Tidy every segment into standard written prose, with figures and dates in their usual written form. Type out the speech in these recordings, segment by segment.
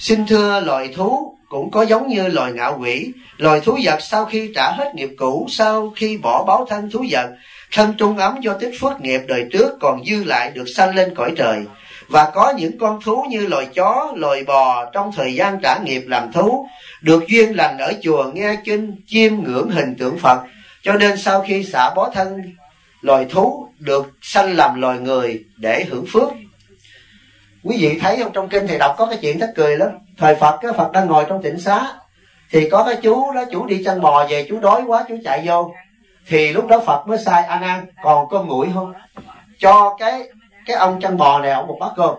Xin thưa loài thú cũng có giống như loài ngạ quỷ. Loài thú vật sau khi trả hết nghiệp cũ, sau khi bỏ báo thân thú vật, thân trung ấm do tích phước nghiệp đời trước còn dư lại được sanh lên cõi trời. Và có những con thú như loài chó, loài bò trong thời gian trả nghiệp làm thú, được duyên lành ở chùa nghe kinh, chiêm ngưỡng hình tượng Phật, cho nên sau khi xả bó thân loài thú được sanh làm loài người để hưởng phước. Quý vị thấy không, trong kinh thì đọc có cái chuyện thất cười lắm. Thời Phật, cái Phật đang ngồi trong tịnh xá, thì có cái chú đó, chú đi chăn bò về, chú đói quá, chú chạy vô. Thì lúc đó Phật mới sai: A Nan, còn cơm nguội không? Cho cái ông chăn bò này ông một bát cơm.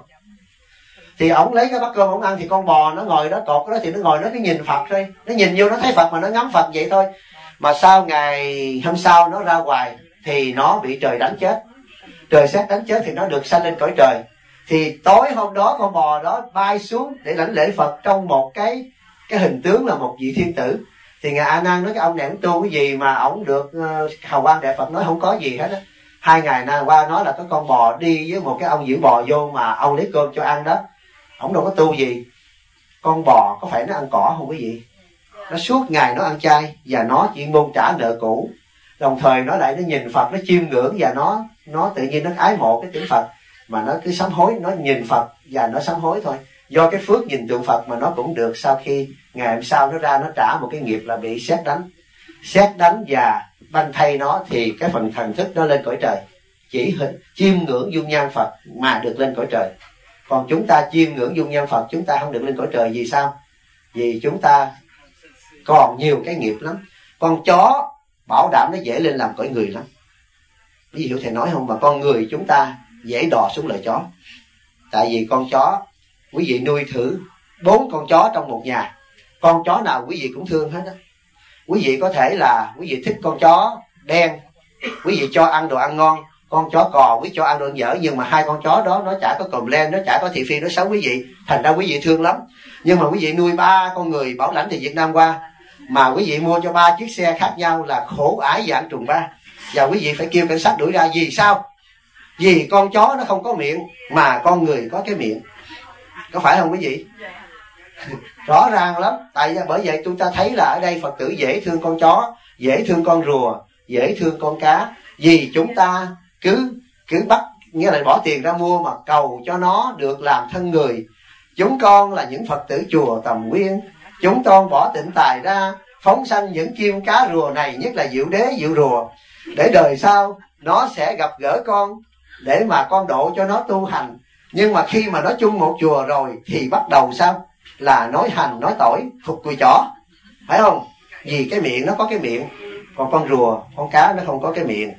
Thì ông lấy cái bát cơm ông ăn, thì con bò nó ngồi đó cột đó, thì nó ngồi nó cứ nhìn Phật thôi, nó nhìn vô nó thấy Phật mà nó ngắm Phật vậy thôi. Mà sau ngày hôm sau nó ra ngoài thì nó bị trời đánh chết, trời sét đánh chết, thì nó được sanh lên cõi trời. Thì tối hôm đó con bò đó bay xuống để lãnh lễ Phật trong một cái hình tướng là một vị thiên tử. Thì ngài A Nan nói: cái ông này ông tu cái gì mà ông được hào quang đại Phật? Nói không có gì hết á. 2 ngày qua nói là có con bò đi với một cái ông giữ bò vô mà ông lấy cơm cho ăn đó. Ông đâu có tu gì. Con bò có phải nó ăn cỏ không quý vị? Nó suốt ngày nó ăn chay, và nó chuyên môn trả nợ cũ. Đồng thời nó lại nó nhìn Phật, nó chiêm ngưỡng, và nó tự nhiên nó ái mộ cái tiếng Phật, mà nó cứ sám hối, nó nhìn Phật và nó sám hối thôi. Do cái phước nhìn tượng Phật mà nó cũng được. Sau khi ngày hôm sau nó ra, nó trả một cái nghiệp là bị sét đánh và banh thay nó, thì cái phần thần thức nó lên cõi trời, chỉ chiêm ngưỡng dung nhan Phật mà được lên cõi trời. Còn chúng ta chiêm ngưỡng dung nhan Phật, chúng ta không được lên cõi trời. Vì sao? Vì chúng ta còn nhiều cái nghiệp lắm. Con chó bảo đảm nó dễ lên làm cõi người lắm. Quý vị hiểu thầy nói không? Mà con người chúng ta dễ đò xuống lời chó. Tại vì con chó, quý vị nuôi thử 4 con chó trong một nhà, con chó nào quý vị cũng thương hết á. Quý vị có thể là quý vị thích con chó đen, quý vị cho ăn đồ ăn ngon. Con chó cò quý cho ăn đồ ăn dở, nhưng mà 2 con chó đó nó chả có còm len, nó chả có thị phi, nó xấu quý vị, thành ra quý vị thương lắm. Nhưng mà quý vị nuôi 3 con người bảo lãnh từ Việt Nam qua, mà quý vị mua cho 3 chiếc xe khác nhau là khổ ải dạng trùng ba, và quý vị phải kêu cảnh sát đuổi ra. Vì sao? Vì con chó nó không có miệng, mà con người có cái miệng. Có phải không quý vị? Rõ ràng lắm. Bởi vậy chúng ta thấy là ở đây Phật tử dễ thương con chó, dễ thương con rùa, dễ thương con cá. Vì chúng ta cứ bắt, nghĩa là bỏ tiền ra mua mà cầu cho nó được làm thân người. Chúng con là những Phật tử chùa Tầm Nguyên, chúng con bỏ tịnh tài ra phóng sanh những chim cá rùa này, nhất là diệu đế diệu rùa, để đời sau nó sẽ gặp gỡ con, để mà con độ cho nó tu hành. Nhưng mà khi mà nó chung một chùa rồi thì bắt đầu sao? Là nói hành, nói tỏi, phục cùi chỏ, phải không? Vì cái miệng nó có cái miệng, còn con rùa, con cá nó không có cái miệng.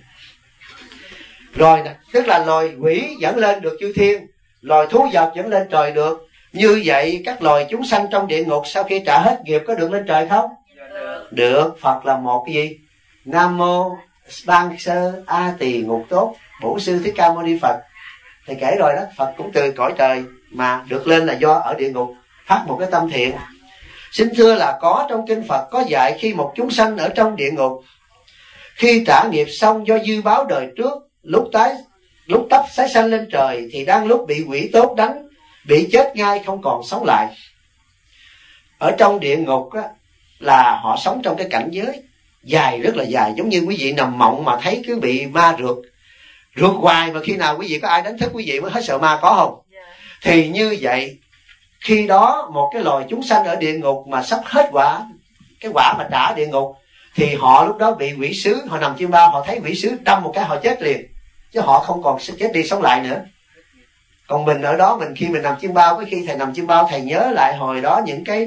Rồi tức là loài quỷ dẫn lên được chư thiên, loài thú vật dẫn lên trời được. Như vậy các loài chúng sanh trong địa ngục sau khi trả hết nghiệp có được lên trời không? Được. Phật là một cái gì? Nam mô Ban Sơ A Tỳ Ngục Tốt Bổn Sư Thích Ca Mâu Ni Phật. Thầy kể rồi đó, Phật cũng từ cõi trời mà được lên là do ở địa ngục phát một cái tâm thiện. Xin thưa là có trong kinh Phật có dạy khi một chúng sanh ở trong địa ngục, khi trả nghiệp xong do dư báo đời trước, lúc tấp sái sanh lên trời, thì đang lúc bị quỷ tốt đánh, bị chết ngay không còn sống lại. Ở trong địa ngục á, là họ sống trong cái cảnh giới dài, rất là dài, giống như quý vị nằm mộng mà thấy cứ bị ma rượt hoài, mà khi nào quý vị có ai đánh thức quý vị mới hết sợ ma, có không? Thì như vậy, khi đó một cái loài chúng sanh ở địa ngục mà sắp hết cái quả mà trả địa ngục, thì họ lúc đó bị quỷ sứ, họ nằm chim bao, họ thấy quỷ sứ đâm một cái họ chết liền, chứ họ không còn chết đi sống lại nữa. Còn mình ở đó, khi mình nằm chim bao, khi thầy nằm chim bao, thầy nhớ lại hồi đó những cái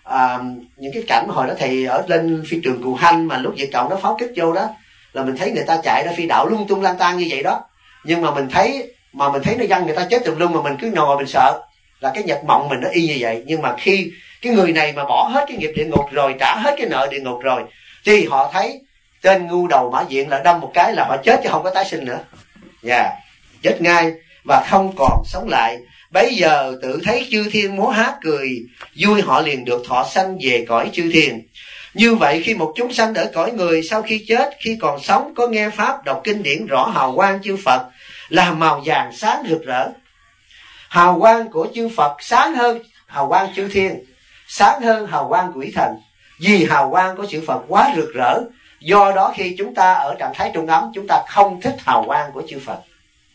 cảnh hồi đó thầy ở lên phi trường Cù Hanh, mà lúc Việt Cộng nó pháo kích vô đó, là mình thấy người ta chạy ra phi đạo lung tung lang tan như vậy đó. Nhưng mà mình thấy nó văng người ta chết tùm lum, mà mình cứ ngồi mình sợ, là cái nhật mộng mình nó y như vậy. Nhưng mà khi cái người này mà bỏ hết cái nghiệp địa ngục rồi, trả hết cái nợ địa ngục rồi, thì họ thấy tên ngu đầu mã diện là đâm một cái là họ chết, chứ không có tái sinh nữa. Chết ngay và không còn sống lại. Bấy giờ tự thấy chư thiên múa hát cười vui, họ liền được thọ sanh về cõi chư thiên. Như vậy khi một chúng sanh ở cõi người sau khi chết, khi còn sống có nghe pháp đọc kinh điển rõ hào quang chư Phật là màu vàng sáng rực rỡ. Hào quang của chư Phật sáng hơn hào quang chư thiên, sáng hơn hào quang của quỷ thần. Vì hào quang của chữ Phật quá rực rỡ, do đó khi chúng ta ở trạng thái trung ấm, chúng ta không thích hào quang của chư Phật.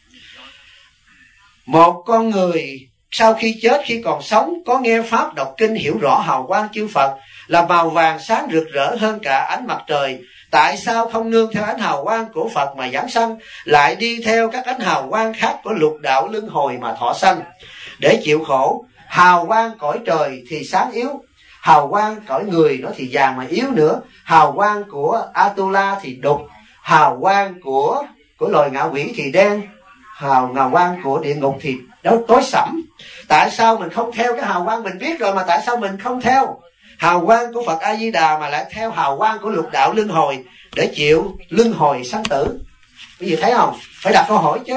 Một con người sau khi chết, khi còn sống, có nghe Pháp đọc kinh, hiểu rõ hào quang chư Phật là màu vàng sáng rực rỡ hơn cả ánh mặt trời. Tại sao không nương theo ánh hào quang của Phật mà giảng sanh, lại đi theo các ánh hào quang khác của lục đạo luân hồi mà thọ sanh để chịu khổ? Hào quang cõi trời thì sáng yếu, hào quang cõi người nó thì vàng mà yếu nữa. Hào quang của Atula thì đục, hào quang của loài ngạ quỷ thì đen, hào quang của địa ngục thì tối sẫm. Tại sao mình không theo cái hào quang mình biết rồi, mà tại sao mình không theo hào quang của Phật A Di Đà mà lại theo hào quang của lục đạo luân hồi để chịu luân hồi sanh tử? Quý vị thấy không? Phải đặt câu hỏi chứ.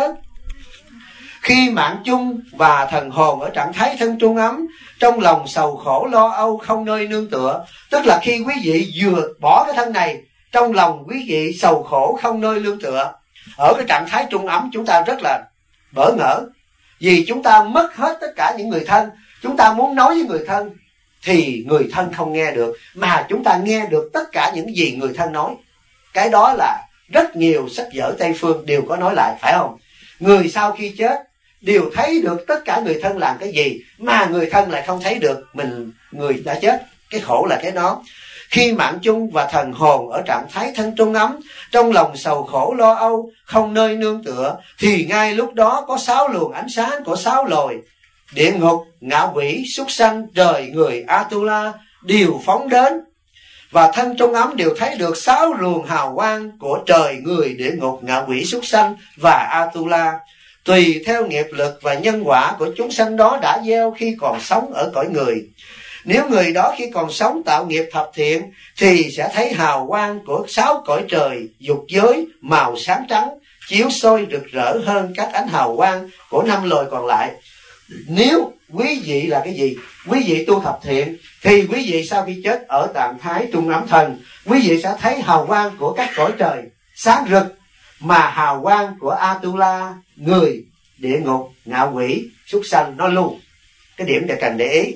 Khi mạng chung và thần hồn ở trạng thái thân trung ấm, trong lòng sầu khổ lo âu không nơi nương tựa, tức là khi quý vị vừa bỏ cái thân này, trong lòng quý vị sầu khổ không nơi nương tựa. Ở cái trạng thái trung ấm chúng ta rất là bỡ ngỡ, vì chúng ta mất hết tất cả những người thân. Chúng ta muốn nói với người thân thì người thân không nghe được, mà chúng ta nghe được tất cả những gì người thân nói. Cái đó là rất nhiều sách vở Tây Phương đều có nói lại, phải không? Người sau khi chết đều thấy được tất cả người thân làm cái gì, mà người thân lại không thấy được người đã chết. Cái khổ là cái đó. Khi mạng chung và thần hồn ở trạng thái thân trung ấm, trong lòng sầu khổ lo âu không nơi nương tựa, thì ngay lúc đó có 6 luồng ánh sáng của 6 loài địa ngục, ngạ quỷ, súc sanh, trời, người, Atula đều phóng đến, và thân trung ấm đều thấy được 6 luồng hào quang của trời, người, địa ngục, ngạ quỷ, súc sanh và Atula. Tùy theo nghiệp lực và nhân quả của chúng sanh đó đã gieo khi còn sống ở cõi người. Nếu người đó khi còn sống tạo nghiệp thập thiện thì sẽ thấy hào quang của 6 cõi trời dục giới màu sáng trắng, chiếu soi rực rỡ hơn các ánh hào quang của 5 loài còn lại. Nếu quý vị là cái gì? Quý vị tu thập thiện thì quý vị sau khi chết ở trạng thái trung ấm thần, quý vị sẽ thấy hào quang của các cõi trời sáng rực, mà hào quang của Atula, người, địa ngục, ngạ quỷ, súc sanh nó luôn. Cái điểm để cần để ý.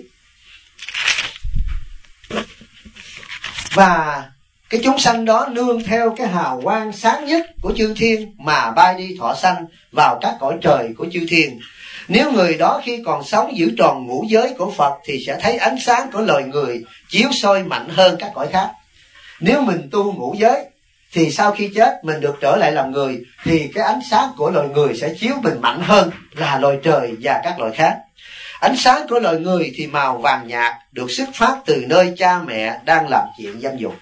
Và cái chúng sanh đó nương theo cái hào quang sáng nhất của chư thiên mà bay đi thọ sanh vào các cõi trời của chư thiên. Nếu người đó khi còn sống giữ tròn ngũ giới của Phật thì sẽ thấy ánh sáng của loài người chiếu soi mạnh hơn các cõi khác. Nếu mình tu ngũ giới thì sau khi chết mình được trở lại làm người, thì cái ánh sáng của loài người sẽ chiếu mình mạnh hơn là loài trời và các loài khác. Ánh sáng của loài người thì màu vàng nhạt, được xuất phát từ nơi cha mẹ đang làm chuyện dâm dục.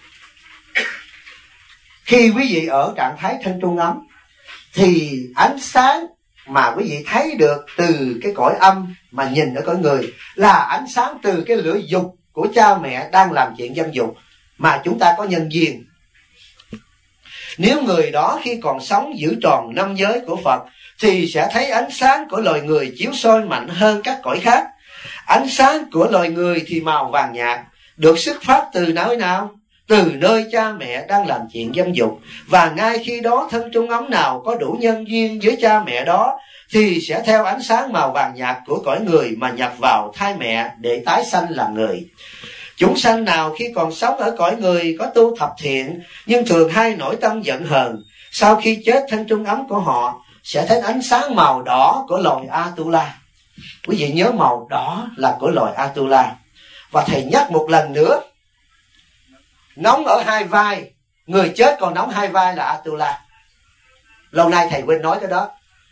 Khi quý vị ở trạng thái thân trung ấm thì ánh sáng mà quý vị thấy được từ cái cõi âm mà nhìn ở cõi người là ánh sáng từ cái lửa dục của cha mẹ đang làm chuyện dâm dục mà chúng ta có nhân duyên. Nếu người đó khi còn sống giữ tròn 5 giới của Phật thì sẽ thấy ánh sáng của loài người chiếu soi mạnh hơn các cõi khác. Ánh sáng của loài người thì màu vàng nhạt, được xuất phát từ nơi nào? Từ nơi cha mẹ đang làm chuyện dâm dục. Và ngay khi đó thân trung ấm nào có đủ nhân duyên với cha mẹ đó thì sẽ theo ánh sáng màu vàng nhạt của cõi người mà nhập vào thai mẹ để tái sanh làm người. Chúng sanh nào khi còn sống ở cõi người có tu thập thiện nhưng thường hay nổi tâm giận hờn, sau khi chết thân trung ấm của họ sẽ thấy ánh sáng màu đỏ của loài Atula. Quý vị nhớ màu đỏ là của loài Atula. Và thầy nhắc một lần nữa, nóng ở 2 vai, người chết còn nóng 2 vai là Atula. Lâu nay thầy quên nói cái đó.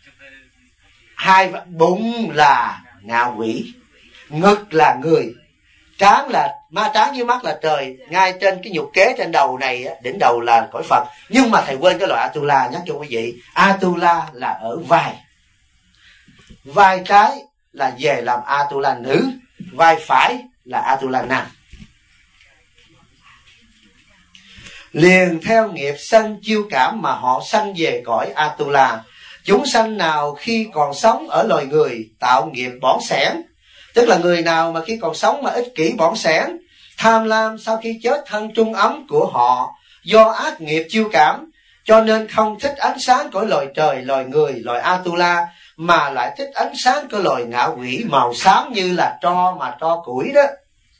Bụng là ngạ quỷ, ngực là người, trán là ma trán với mắt là trời. Ngay trên cái nhục kế trên đầu này, đỉnh đầu là cõi Phật. Nhưng mà thầy quên cái loại Atula, nhắc cho quý vị. Atula là ở vai. Vai trái là về làm Atula nữ, vai phải là Atula nam. Liền theo nghiệp sanh chiêu cảm mà họ sanh về cõi Atula. Chúng sanh nào khi còn sống ở loài người tạo nghiệp bỏng sẻn, tức là người nào mà khi còn sống mà ích kỷ bỏng sẻn, tham lam, sau khi chết thân trung ấm của họ do ác nghiệp chiêu cảm, cho nên không thích ánh sáng của loài trời, loài người, loài Atula, mà lại thích ánh sáng của loài ngạ quỷ màu xám như là tro, mà tro củi đó.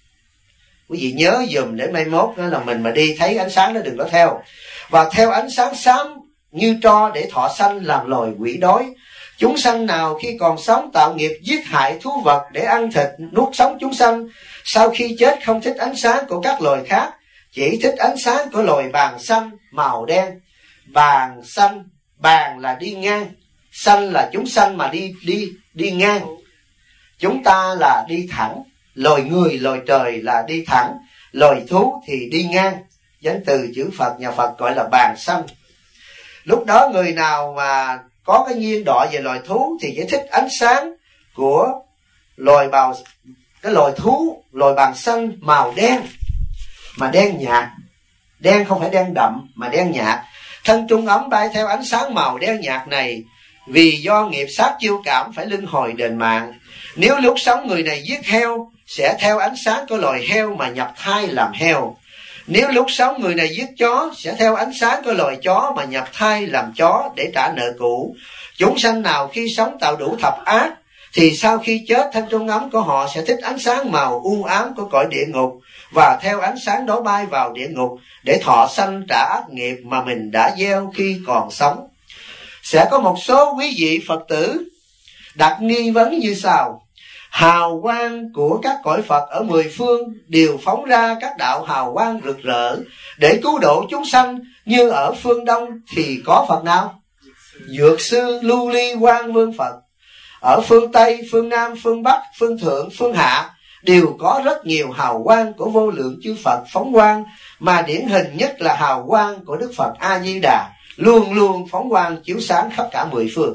Quý vị nhớ dùm để mai mốt đó là mình mà đi thấy ánh sáng đó đừng có theo. Và theo ánh sáng xám như tro để thọ sanh làm loài quỷ đói. Chúng sanh nào khi còn sống tạo nghiệp giết hại thú vật để ăn thịt nuốt sống chúng sanh, sau khi chết không thích ánh sáng của các loài khác, chỉ thích ánh sáng của loài bàn xanh màu đen. Bàn xanh, bàn là đi ngang, xanh là chúng sanh mà đi ngang. Chúng ta là đi thẳng, loài người loài trời là đi thẳng, loài thú thì đi ngang. Danh từ chữ Phật nhà Phật gọi là bàn xanh. Lúc đó người nào mà có cái nhiên đọa về loài thú thì chỉ thích ánh sáng của loài bào, cái loài thú, loài bàn xanh màu đen, mà đen nhạt. Đen không phải đen đậm mà đen nhạt. Thân trung ấm bay theo ánh sáng màu đen nhạt này, vì do nghiệp sát chiêu cảm phải luân hồi đền mạng. Nếu lúc sống người này giết heo, sẽ theo ánh sáng của loài heo mà nhập thai làm heo. Nếu lúc sống người này giết chó, sẽ theo ánh sáng của loài chó mà nhập thai làm chó để trả nợ cũ. Chúng sanh nào khi sống tạo đủ thập ác, thì sau khi chết thân trung ấm của họ sẽ thích ánh sáng màu u ám của cõi địa ngục, và theo ánh sáng đó bay vào địa ngục để thọ sanh trả ác nghiệp mà mình đã gieo khi còn sống. Sẽ có một số quý vị Phật tử đặt nghi vấn như sau: hào quang của các cõi Phật ở mười phương đều phóng ra các đạo hào quang rực rỡ để cứu độ chúng sanh, như ở phương Đông thì có Phật nào? Dược sư Lưu Ly Quang Vương Phật. Ở phương Tây, phương Nam, phương Bắc, phương Thượng, phương Hạ đều có rất nhiều hào quang của vô lượng chư Phật phóng quang, mà điển hình nhất là hào quang của Đức Phật A Di Đà, luôn luôn phóng quang chiếu sáng khắp cả mười phương.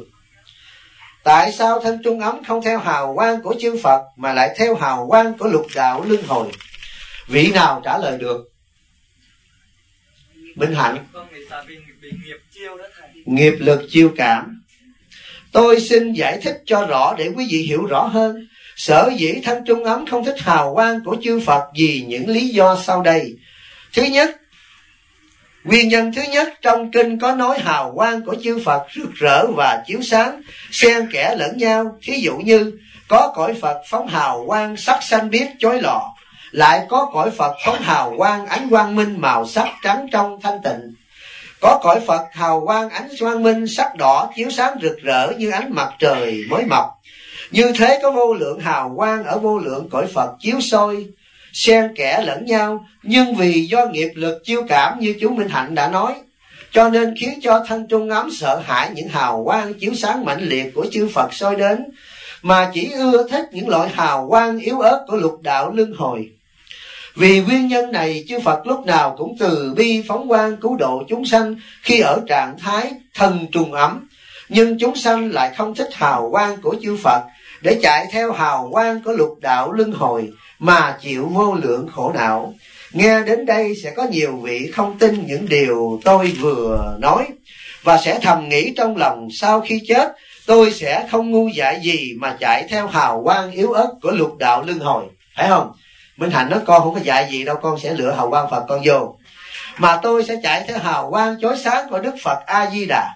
Tại sao thân trung ấm không theo hào quang của chư Phật mà lại theo hào quang của lục đạo luân hồi? Vị nào trả lời được? Minh Hạnh. Nghiệp lực chiêu cảm. Tôi xin giải thích cho rõ để quý vị hiểu rõ hơn. Sở dĩ thân trung ấm không thích hào quang của chư Phật vì những lý do sau đây. Thứ nhất, nguyên nhân thứ nhất, trong kinh có nói hào quang của chư Phật rực rỡ và chiếu sáng, xen kẽ lẫn nhau. Thí dụ như có cõi Phật phóng hào quang sắc xanh biếc chói lòa, lại có cõi Phật phóng hào quang ánh quang minh màu sắc trắng trong thanh tịnh. Có cõi Phật hào quang ánh quang minh sắc đỏ chiếu sáng rực rỡ như ánh mặt trời mới mọc. Như thế có vô lượng hào quang ở vô lượng cõi Phật chiếu soi, xen kẽ lẫn nhau, nhưng vì do nghiệp lực chiêu cảm như chú Minh Hạnh đã nói, cho nên khiến cho thân trung ấm sợ hãi những hào quang chiếu sáng mạnh liệt của chư Phật soi đến, mà chỉ ưa thích những loại hào quang yếu ớt của lục đạo luân hồi. Vì nguyên nhân này, chư Phật lúc nào cũng từ bi phóng quang cứu độ chúng sanh khi ở trạng thái thân trung ấm, nhưng chúng sanh lại không thích hào quang của chư Phật, để chạy theo hào quang của lục đạo luân hồi mà chịu vô lượng khổ não. Nghe đến đây sẽ có nhiều vị không tin những điều tôi vừa nói, và sẽ thầm nghĩ trong lòng sau khi chết tôi sẽ không ngu dại gì mà chạy theo hào quang yếu ớt của lục đạo luân hồi. Phải không? Minh Hạnh nói con không có dạy gì đâu, con sẽ lựa hào quang Phật con vô, mà tôi sẽ chạy theo hào quang chói sáng của Đức Phật A Di Đà.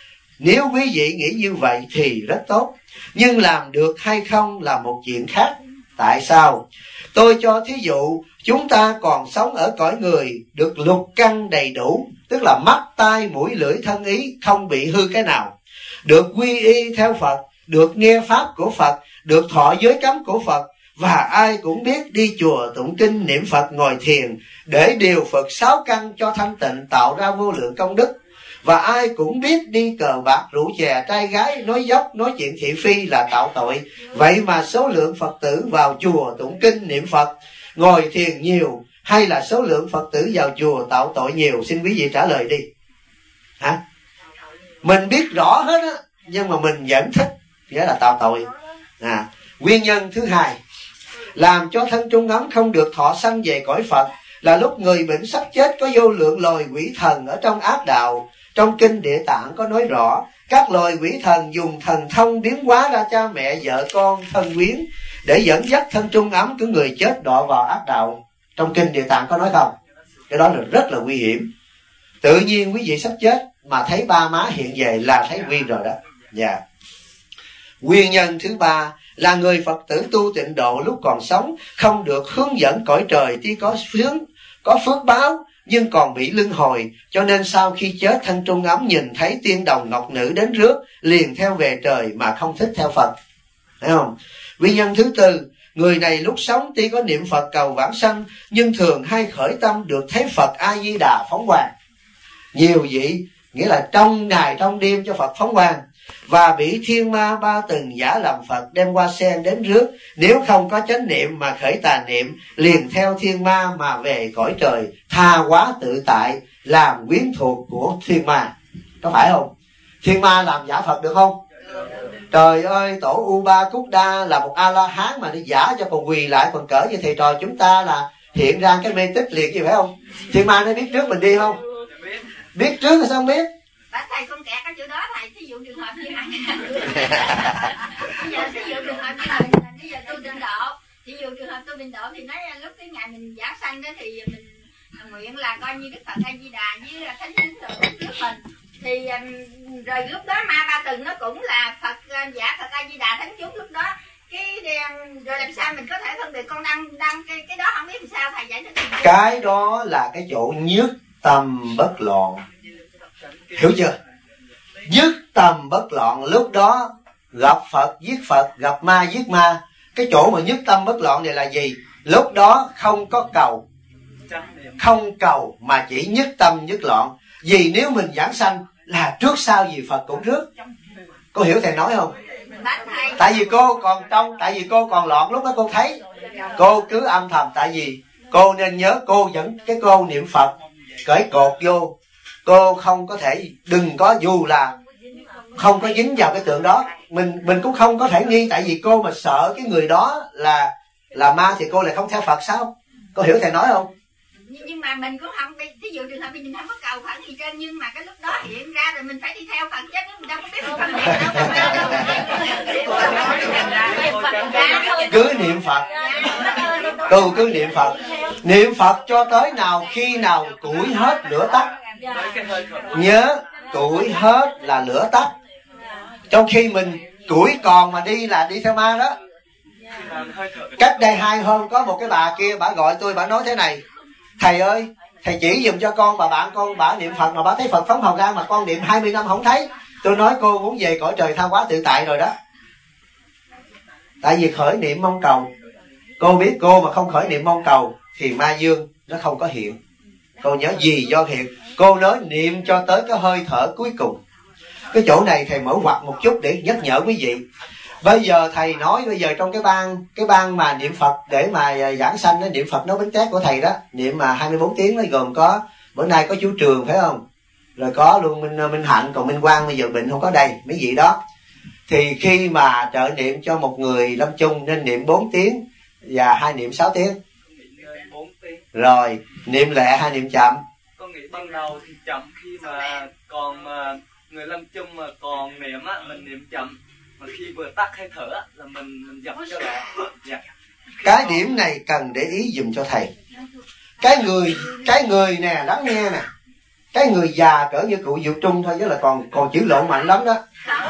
Nếu quý vị nghĩ như vậy thì rất tốt, nhưng làm được hay không là một chuyện khác. Tại sao? Tôi cho thí dụ, chúng ta còn sống ở cõi người, được lục căn đầy đủ, tức là mắt, tai, mũi, lưỡi, thân, ý, không bị hư cái nào, được quy y theo Phật, được nghe pháp của Phật, được thọ giới cấm của Phật, và ai cũng biết đi chùa tụng kinh niệm Phật ngồi thiền để điều Phật sáu căn cho thanh tịnh tạo ra vô lượng công đức. Và ai cũng biết đi cờ bạc rượu chè trai gái nói dốc nói chuyện thị phi là tạo tội. Vậy mà số lượng Phật tử vào chùa tụng kinh niệm Phật ngồi thiền nhiều, hay là số lượng Phật tử vào chùa tạo tội nhiều? Xin quý vị trả lời đi. Hả? Mình biết rõ hết á, nhưng mà mình vẫn thích, nghĩa là tạo tội. Nguyên nhân thứ hai làm cho thân trung ấm không được thọ sanh về cõi Phật là lúc người bệnh sắp chết có vô lượng loài quỷ thần ở trong ác đạo. Trong kinh Địa Tạng có nói rõ, các loài quỷ thần dùng thần thông biến hóa ra cha mẹ, vợ con, thân quyến để dẫn dắt thân trung ấm của người chết đọa vào ác đạo. Trong kinh Địa Tạng có nói không? Cái đó là rất là nguy hiểm. Tự nhiên quý vị sắp chết mà thấy ba má hiện về là thấy nguy rồi đó. Nguyên nhân thứ ba là người Phật tử tu tịnh độ lúc còn sống không được hướng dẫn cõi trời, tuy có phước báo nhưng còn bị luân hồi, cho nên sau khi chết thân trung ấm nhìn thấy tiên đồng ngọc nữ đến rước liền theo về trời mà không thích theo Phật. Thấy không? Nguyên nhân thứ tư, người này lúc sống tuy có niệm Phật cầu vãng sanh nhưng thường hay khởi tâm được thấy Phật A Di Đà phóng quang. Nhiều vị nghĩa là trong ngày trong đêm cho Phật phóng quang, và bị thiên ma ba từng giả làm Phật đem hoa sen đến rước, nếu không có chánh niệm mà khởi tà niệm liền theo thiên ma mà về cõi trời, tha hóa tự tại, làm quyến thuộc của thiên ma. Có phải không? Thiên ma làm giả Phật được không? Trời ơi, tổ Uba Cúc Đa là một A-la-hán mà đi giả cho còn quỳ lại còn cỡ như thầy trò chúng ta là hiện ra cái mê tích liệt gì phải không? Thiên ma nó biết trước mình đi không? Biết trước thì sao không biết? Thầy con kẹt ở chỗ đó thầy, thí dụ trường hợp như này. Bây giờ thí dụ trường hợp như này, bây giờ tôi tịnh độ, thí dụ trường hợp tôi tịnh độ thì nói lúc cái ngày mình giảng sanh đó thì mình nguyện là coi như Đức Phật A Di Đà với Thánh Hiến Thượng trước mình. Thì rồi lúc đó ma ba từng nó cũng là Phật giả Phật A Di Đà Thánh chúng lúc đó. Rồi làm sao mình có thể phân biệt con đăng cái đó không biết làm sao thầy giải thích. Cái đó là cái chỗ nhất tâm bất loạn. Hiểu chưa? Dứt tâm bất loạn, lúc đó gặp Phật giết Phật, gặp ma giết ma. Cái chỗ mà nhất tâm bất loạn này là gì? Lúc đó không có cầu, không cầu mà chỉ nhất tâm nhất loạn. Vì nếu mình giảng sanh là trước sau gì Phật cũng rước. Cô hiểu thầy nói không? Tại vì cô còn loạn lúc đó cô thấy. Cô cứ âm thầm, tại vì cô nên nhớ cô vẫn cái cô niệm Phật cởi cột vô. Cô không có thể, đừng có, dù là không có dính vào cái tượng đó, mình cũng không có thể nghi, tại vì cô mà sợ cái người đó là ma thì cô lại không theo Phật sao? Cô hiểu thầy nói không? Nhưng mà mình cũng không, ví dụ trường hợp mình không có cầu Phật gì trên, nhưng mà cái lúc đó hiện ra rồi mình phải đi theo Phật chứ, mình đâu có biết phân biệt đâu. Cứ niệm Phật, cô cứ niệm Phật, niệm Phật cho tới nào khi nào củi hết lửa tắt. Nhớ củi hết là lửa tắt. Trong khi mình củi còn mà đi là đi theo ma đó. Cách đây 2 hôm có một cái bà kia, bà gọi tôi, bà nói thế này: thầy ơi, thầy chỉ dùm cho con, bạn con bà niệm Phật mà bà thấy Phật phóng hào quang mà con niệm 20 năm không thấy. Tôi nói cô muốn về cõi trời tha hóa tự tại rồi đó. Tại vì khởi niệm mong cầu. Cô biết cô mà không khởi niệm mong cầu thì ma dương nó không có hiện. Cô nhớ gì do hiện. Cô nói niệm cho tới cái hơi thở cuối cùng. Cái chỗ này thầy mở ngoặt một chút để nhắc nhở quý vị. Bây giờ thầy nói, bây giờ trong cái ban mà niệm Phật để mà giảng sanh đó, niệm Phật nói bánh tét của thầy đó, niệm mà 24 tiếng nó gồm có, bữa nay có chú Trường phải không? Rồi có luôn Minh Hạnh, còn Minh Quang bây giờ bệnh không có đây, mấy vị đó. Thì khi mà trợ niệm cho một người lâm chung nên niệm 4 tiếng và 2 niệm 6 tiếng. Rồi niệm lẹ hay niệm chậm? Con nghĩ ban đầu thì chậm, khi mà còn người lâm chung mà còn niệm á, mình niệm chậm, mà khi vừa tắt hơi thở á là mình dập cho lại. Dạ. Cái điểm này cần để ý dùm cho thầy. Cái người nè, lắng nghe nè, cái người già cỡ như cụ Diệu Trung thôi, chứ là còn chữ lộn mạnh lắm đó.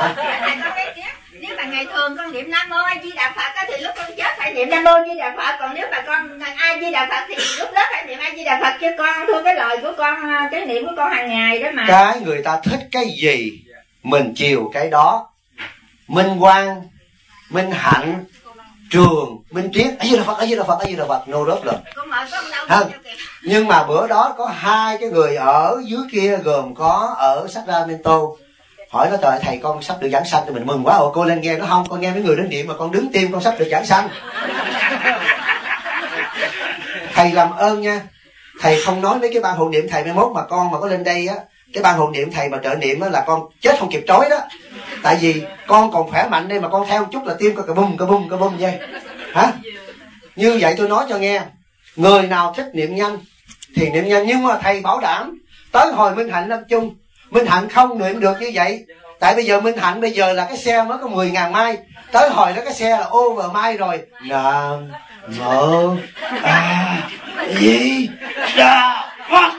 Nếu mà ngày thường con niệm Nam Mô A Di Đà Phật á, thì lúc con chết phải niệm Nam Mô A Di Đà Phật, còn nếu mà con A Di Đà Phật thì lúc đó phải niệm A Di Đà Phật, chứ con thua cái lời của con, cái niệm của con hàng ngày đó mà. Cái người ta thích cái gì mình chiều cái đó. Minh Quang, Minh Hạnh, Trường, Minh Triết, A Di Đà Phật, A Di Đà Phật, A Di Đà Phật, nô rớt rồi. Nhưng mà bữa đó có 2 cái người ở dưới kia, gồm có ở Sacramento, hỏi nó: trời, thầy con sắp được giảng sanh. Thì mình mừng quá. Cô lên nghe nó: không, con nghe mấy người đến niệm mà con đứng tim con sắp được giảng sanh. Thầy làm ơn nha, thầy không nói với cái ban hộ niệm thầy mai mốt mà con mà có lên đây á, cái ban hộ niệm thầy mà trợ niệm á là con chết không kịp trói đó. Tại vì con còn khỏe mạnh đây mà con theo chút là tim con cà bum vậy hả? Như vậy tôi nói cho nghe, người nào thích niệm nhanh thì niệm nhanh, nhưng mà thầy bảo đảm tới hồi Minh Hạnh lâm chung, Minh Hạnh không niệm được như vậy. Tại bây giờ Minh Hạnh bây giờ là cái xe mới có 10.000 mai, tới hồi đó cái xe là over mai rồi. Nam Mô A Di Đà Phật.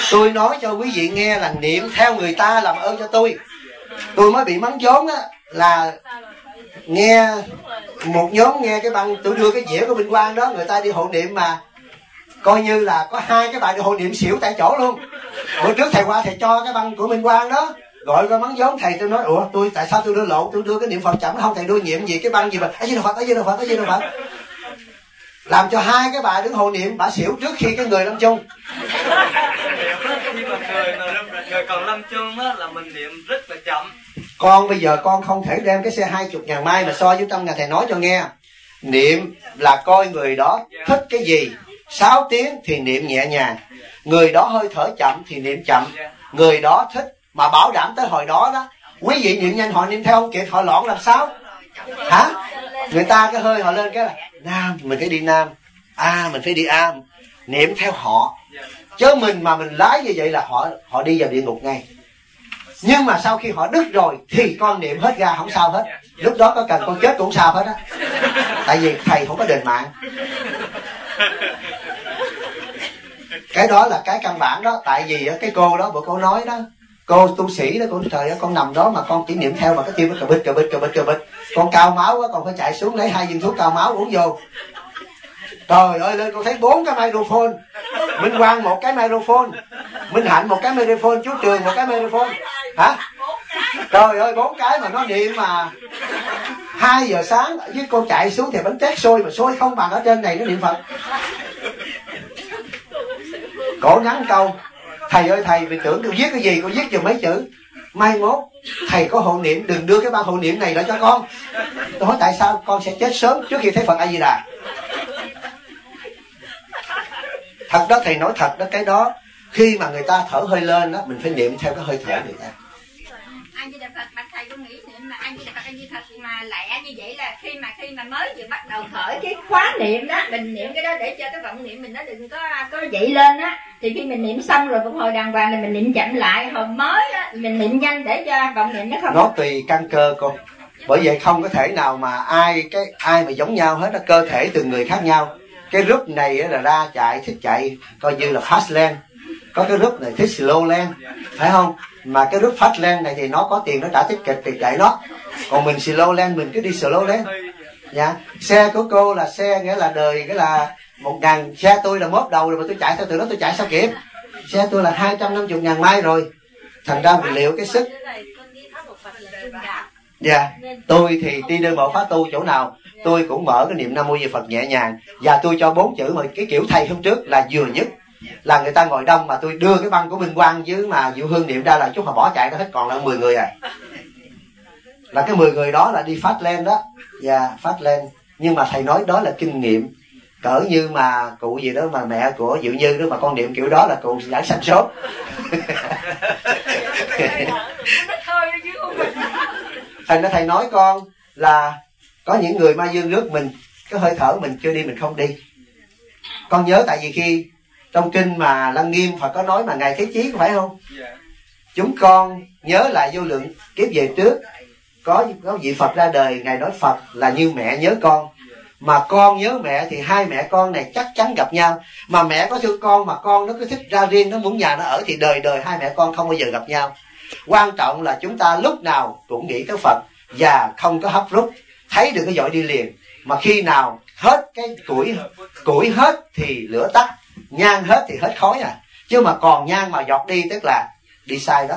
Tôi nói cho quý vị nghe là niệm theo người ta làm ơn cho tôi. Tôi mới bị mắng vốn á, là nghe một nhóm nghe cái băng, tôi đưa cái dĩa của Minh Quang đó, người ta đi hộ niệm mà coi như là có 2 cái bài đi hộ niệm xỉu tại chỗ luôn. Bữa trước thầy qua thầy cho cái băng của Minh Quang đó, gọi ra mắng vốn thầy. Tôi nói ủa tôi tại sao tôi đưa lộn, tôi đưa cái niệm Phật chậm không, thầy đưa nhiệm gì cái băng gì mà ấy Phật Phật, làm cho 2 cái bà đứng hộ niệm bà xỉu trước khi cái người lâm chung. Khi mà người còn lâm chung á là mình niệm rất là chậm. Con bây giờ con không thể đem cái xe 20.000 mai mà so với 100.000. Thầy nói cho nghe, niệm là coi người đó thích cái gì. 6 tiếng thì niệm nhẹ nhàng, người đó hơi thở chậm thì niệm chậm, người đó thích mà bảo đảm tới hồi đó đó quý vị niệm nhanh họ niệm theo không kịp, họ loạn làm sao hả? Người ta cái hơi họ lên cái là nam mình phải đi nam, a mình phải đi a, niệm theo họ. Chứ mình mà mình lái như vậy là họ đi vào địa ngục ngay. Nhưng mà sau khi họ đứt rồi thì con niệm hết ra không sao hết. Lúc đó có cần con chết cũng sao hết á. Tại vì thầy không có đền mạng. Cái đó là cái căn bản đó. Tại vì cái cô đó, bộ cô nói đó, cô tu sĩ đó, cô nói trời ơi con nằm đó mà con chỉ niệm theo mà cái tim nó cà bịch. Con cao máu quá, con phải chạy xuống lấy 2 viên thuốc cao máu uống vô. Trời ơi lên con thấy 4 cái microphone, Minh Quang 1 cái microphone, Minh Hạnh 1 cái microphone, chú Trường 1 cái microphone. Hả? Trời ơi 4 cái mà nó niệm mà 2 giờ sáng với con chạy xuống thì bánh tét sôi mà sôi không bằng ở trên này nó niệm Phật. Cổ ngắn câu thầy ơi thầy vì tưởng tôi viết cái gì, con viết cho mấy chữ mai mốt thầy có hộ niệm đừng đưa cái băng hộ niệm này lại cho con. Tôi hỏi tại sao? Con sẽ chết sớm trước khi thấy Phật A Di Đà. Thật đó, thầy nói thật đó, cái đó khi mà người ta thở hơi lên đó mình phải niệm theo cái hơi thở người ta. A Di Đà Phật, bạch thầy con nghĩ niệm mà A Di Đà Phật, A Di Đà Phật mà lẹ như vậy là khi mà mới vừa bắt đầu khởi cái khóa niệm đó, mình niệm cái đó để cho cái vọng niệm mình nó đừng có dậy lên á. Thì khi mình niệm xong rồi phục hồi đàng hoàng thì mình niệm chậm lại, hồi mới á mình niệm nhanh để cho vọng niệm nó không. Nó tùy căn cơ con. Bởi vậy không có thể nào mà ai mà giống nhau hết, cơ thể từng người khác nhau. Cái group này là ra chạy thích chạy coi như là fast lane, có cái group này thích slow lane, phải không? Mà cái group fast lane này thì nó có tiền nó trả tiết kịch thì chạy nó, còn mình slow lane mình cứ đi slow lane. Dạ. Xe của cô là xe nghĩa là đời cái là 1.000, xe tôi là mốt đầu rồi mà tôi chạy theo từ đó tôi chạy sao kịp? Xe tôi là 250.000 mai rồi, thành ra mình liệu cái sức. Dạ. Tôi thì đi đơn bộ phá tu chỗ nào tôi cũng mở cái niệm Nam Mô Di Phật nhẹ nhàng, và tôi cho 4 chữ mà cái kiểu thầy hôm trước là vừa nhất là người ta ngồi đông mà tôi đưa cái băng của Minh Quang với mà Diệu Hương niệm ra là chút họ bỏ chạy nó hết, còn là 10 người à. Là cái 10 người đó là đi phát lên đó. Dạ, phát lên. Nhưng mà thầy nói đó là kinh nghiệm. Cỡ như mà cụ gì đó mà mẹ của Diệu Như đó mà con niệm kiểu đó là cụ giảng sanh sốt. Thầy nói con là có những người ma dương rước mình, cái hơi thở mình chưa đi mình không đi. Con nhớ tại vì khi trong kinh mà Lăng Nghiêm Phật có nói mà Ngài Thế Chí có phải không? Chúng con nhớ lại vô lượng kiếp về trước, có vị Phật ra đời, Ngài nói Phật là như mẹ nhớ con, mà con nhớ mẹ thì 2 mẹ con này chắc chắn gặp nhau. Mà mẹ có thương con mà con nó cứ thích ra riêng, nó muốn nhà nó ở thì đời đời 2 mẹ con không bao giờ gặp nhau. Quan trọng là chúng ta lúc nào cũng nghĩ tới Phật và không có hấp rút, thấy được cái dội đi liền. Mà khi nào hết cái củi hết thì lửa tắt, nhang hết thì hết khói à. Chứ mà còn nhang mà giọt đi tức là đi sai đó.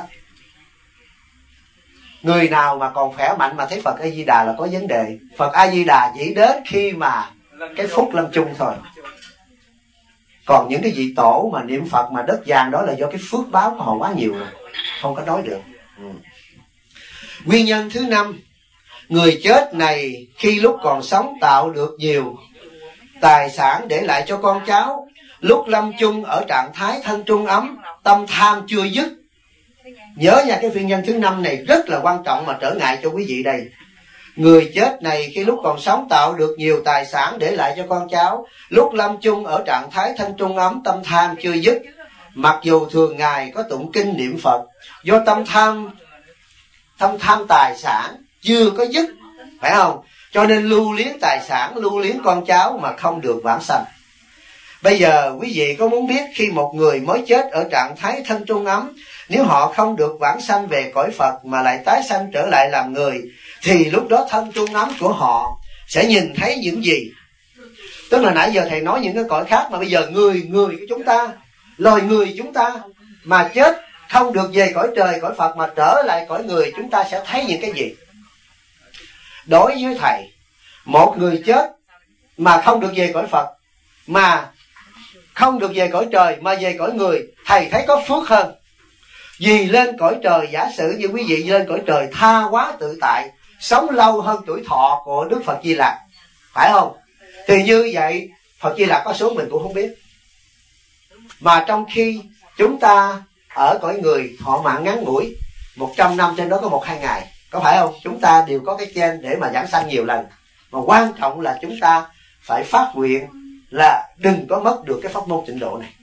Người nào mà còn khỏe mạnh mà thấy Phật A Di Đà là có vấn đề. Phật A Di Đà chỉ đến khi mà cái phút lâm chung thôi. Còn những cái vị tổ mà niệm Phật mà đất vàng đó là do cái phước báo của họ quá nhiều rồi, không có nói được. Nguyên nhân thứ 5, người chết này khi lúc còn sống tạo được nhiều tài sản để lại cho con cháu, lúc lâm chung ở trạng thái thân trung ấm, tâm tham chưa dứt. Nhớ nha, cái nguyên nhân thứ 5 này rất là quan trọng mà trở ngại cho quý vị đây. Người chết này khi lúc còn sống tạo được nhiều tài sản để lại cho con cháu, lúc lâm chung ở trạng thái thân trung ấm, tâm tham chưa dứt. Mặc dù thường ngày có tụng kinh niệm Phật, do tâm tham tài sản chưa có dứt, phải không? Cho nên lưu luyến tài sản, lưu luyến con cháu mà không được vãng sanh. Bây giờ quý vị có muốn biết khi một người mới chết ở trạng thái thân trung ấm, nếu họ không được vãng sanh về cõi Phật mà lại tái sanh trở lại làm người, thì lúc đó thân trung ấm của họ sẽ nhìn thấy những gì? Tức là nãy giờ thầy nói những cái cõi khác, mà bây giờ người của chúng ta, loài người chúng ta mà chết không được về cõi trời cõi Phật mà trở lại cõi người, chúng ta sẽ thấy những cái gì? Đối với thầy, một người chết mà không được về cõi Phật, mà không được về cõi trời mà về cõi người, thầy thấy có phước hơn. Vì lên cõi trời, giả sử như quý vị lên cõi trời tha hóa tự tại, sống lâu hơn tuổi thọ của Đức Phật Di Lặc, phải không? Thì như vậy Phật Di Lặc có xuống mình cũng không biết. Mà trong khi chúng ta ở cõi người thọ mạng ngắn ngủi, 100 năm trên đó có 1-2 ngày, có phải không? Chúng ta đều có cái gen để mà giảng sanh nhiều lần. Mà quan trọng là chúng ta phải phát nguyện là đừng có mất được cái pháp môn tịnh độ này.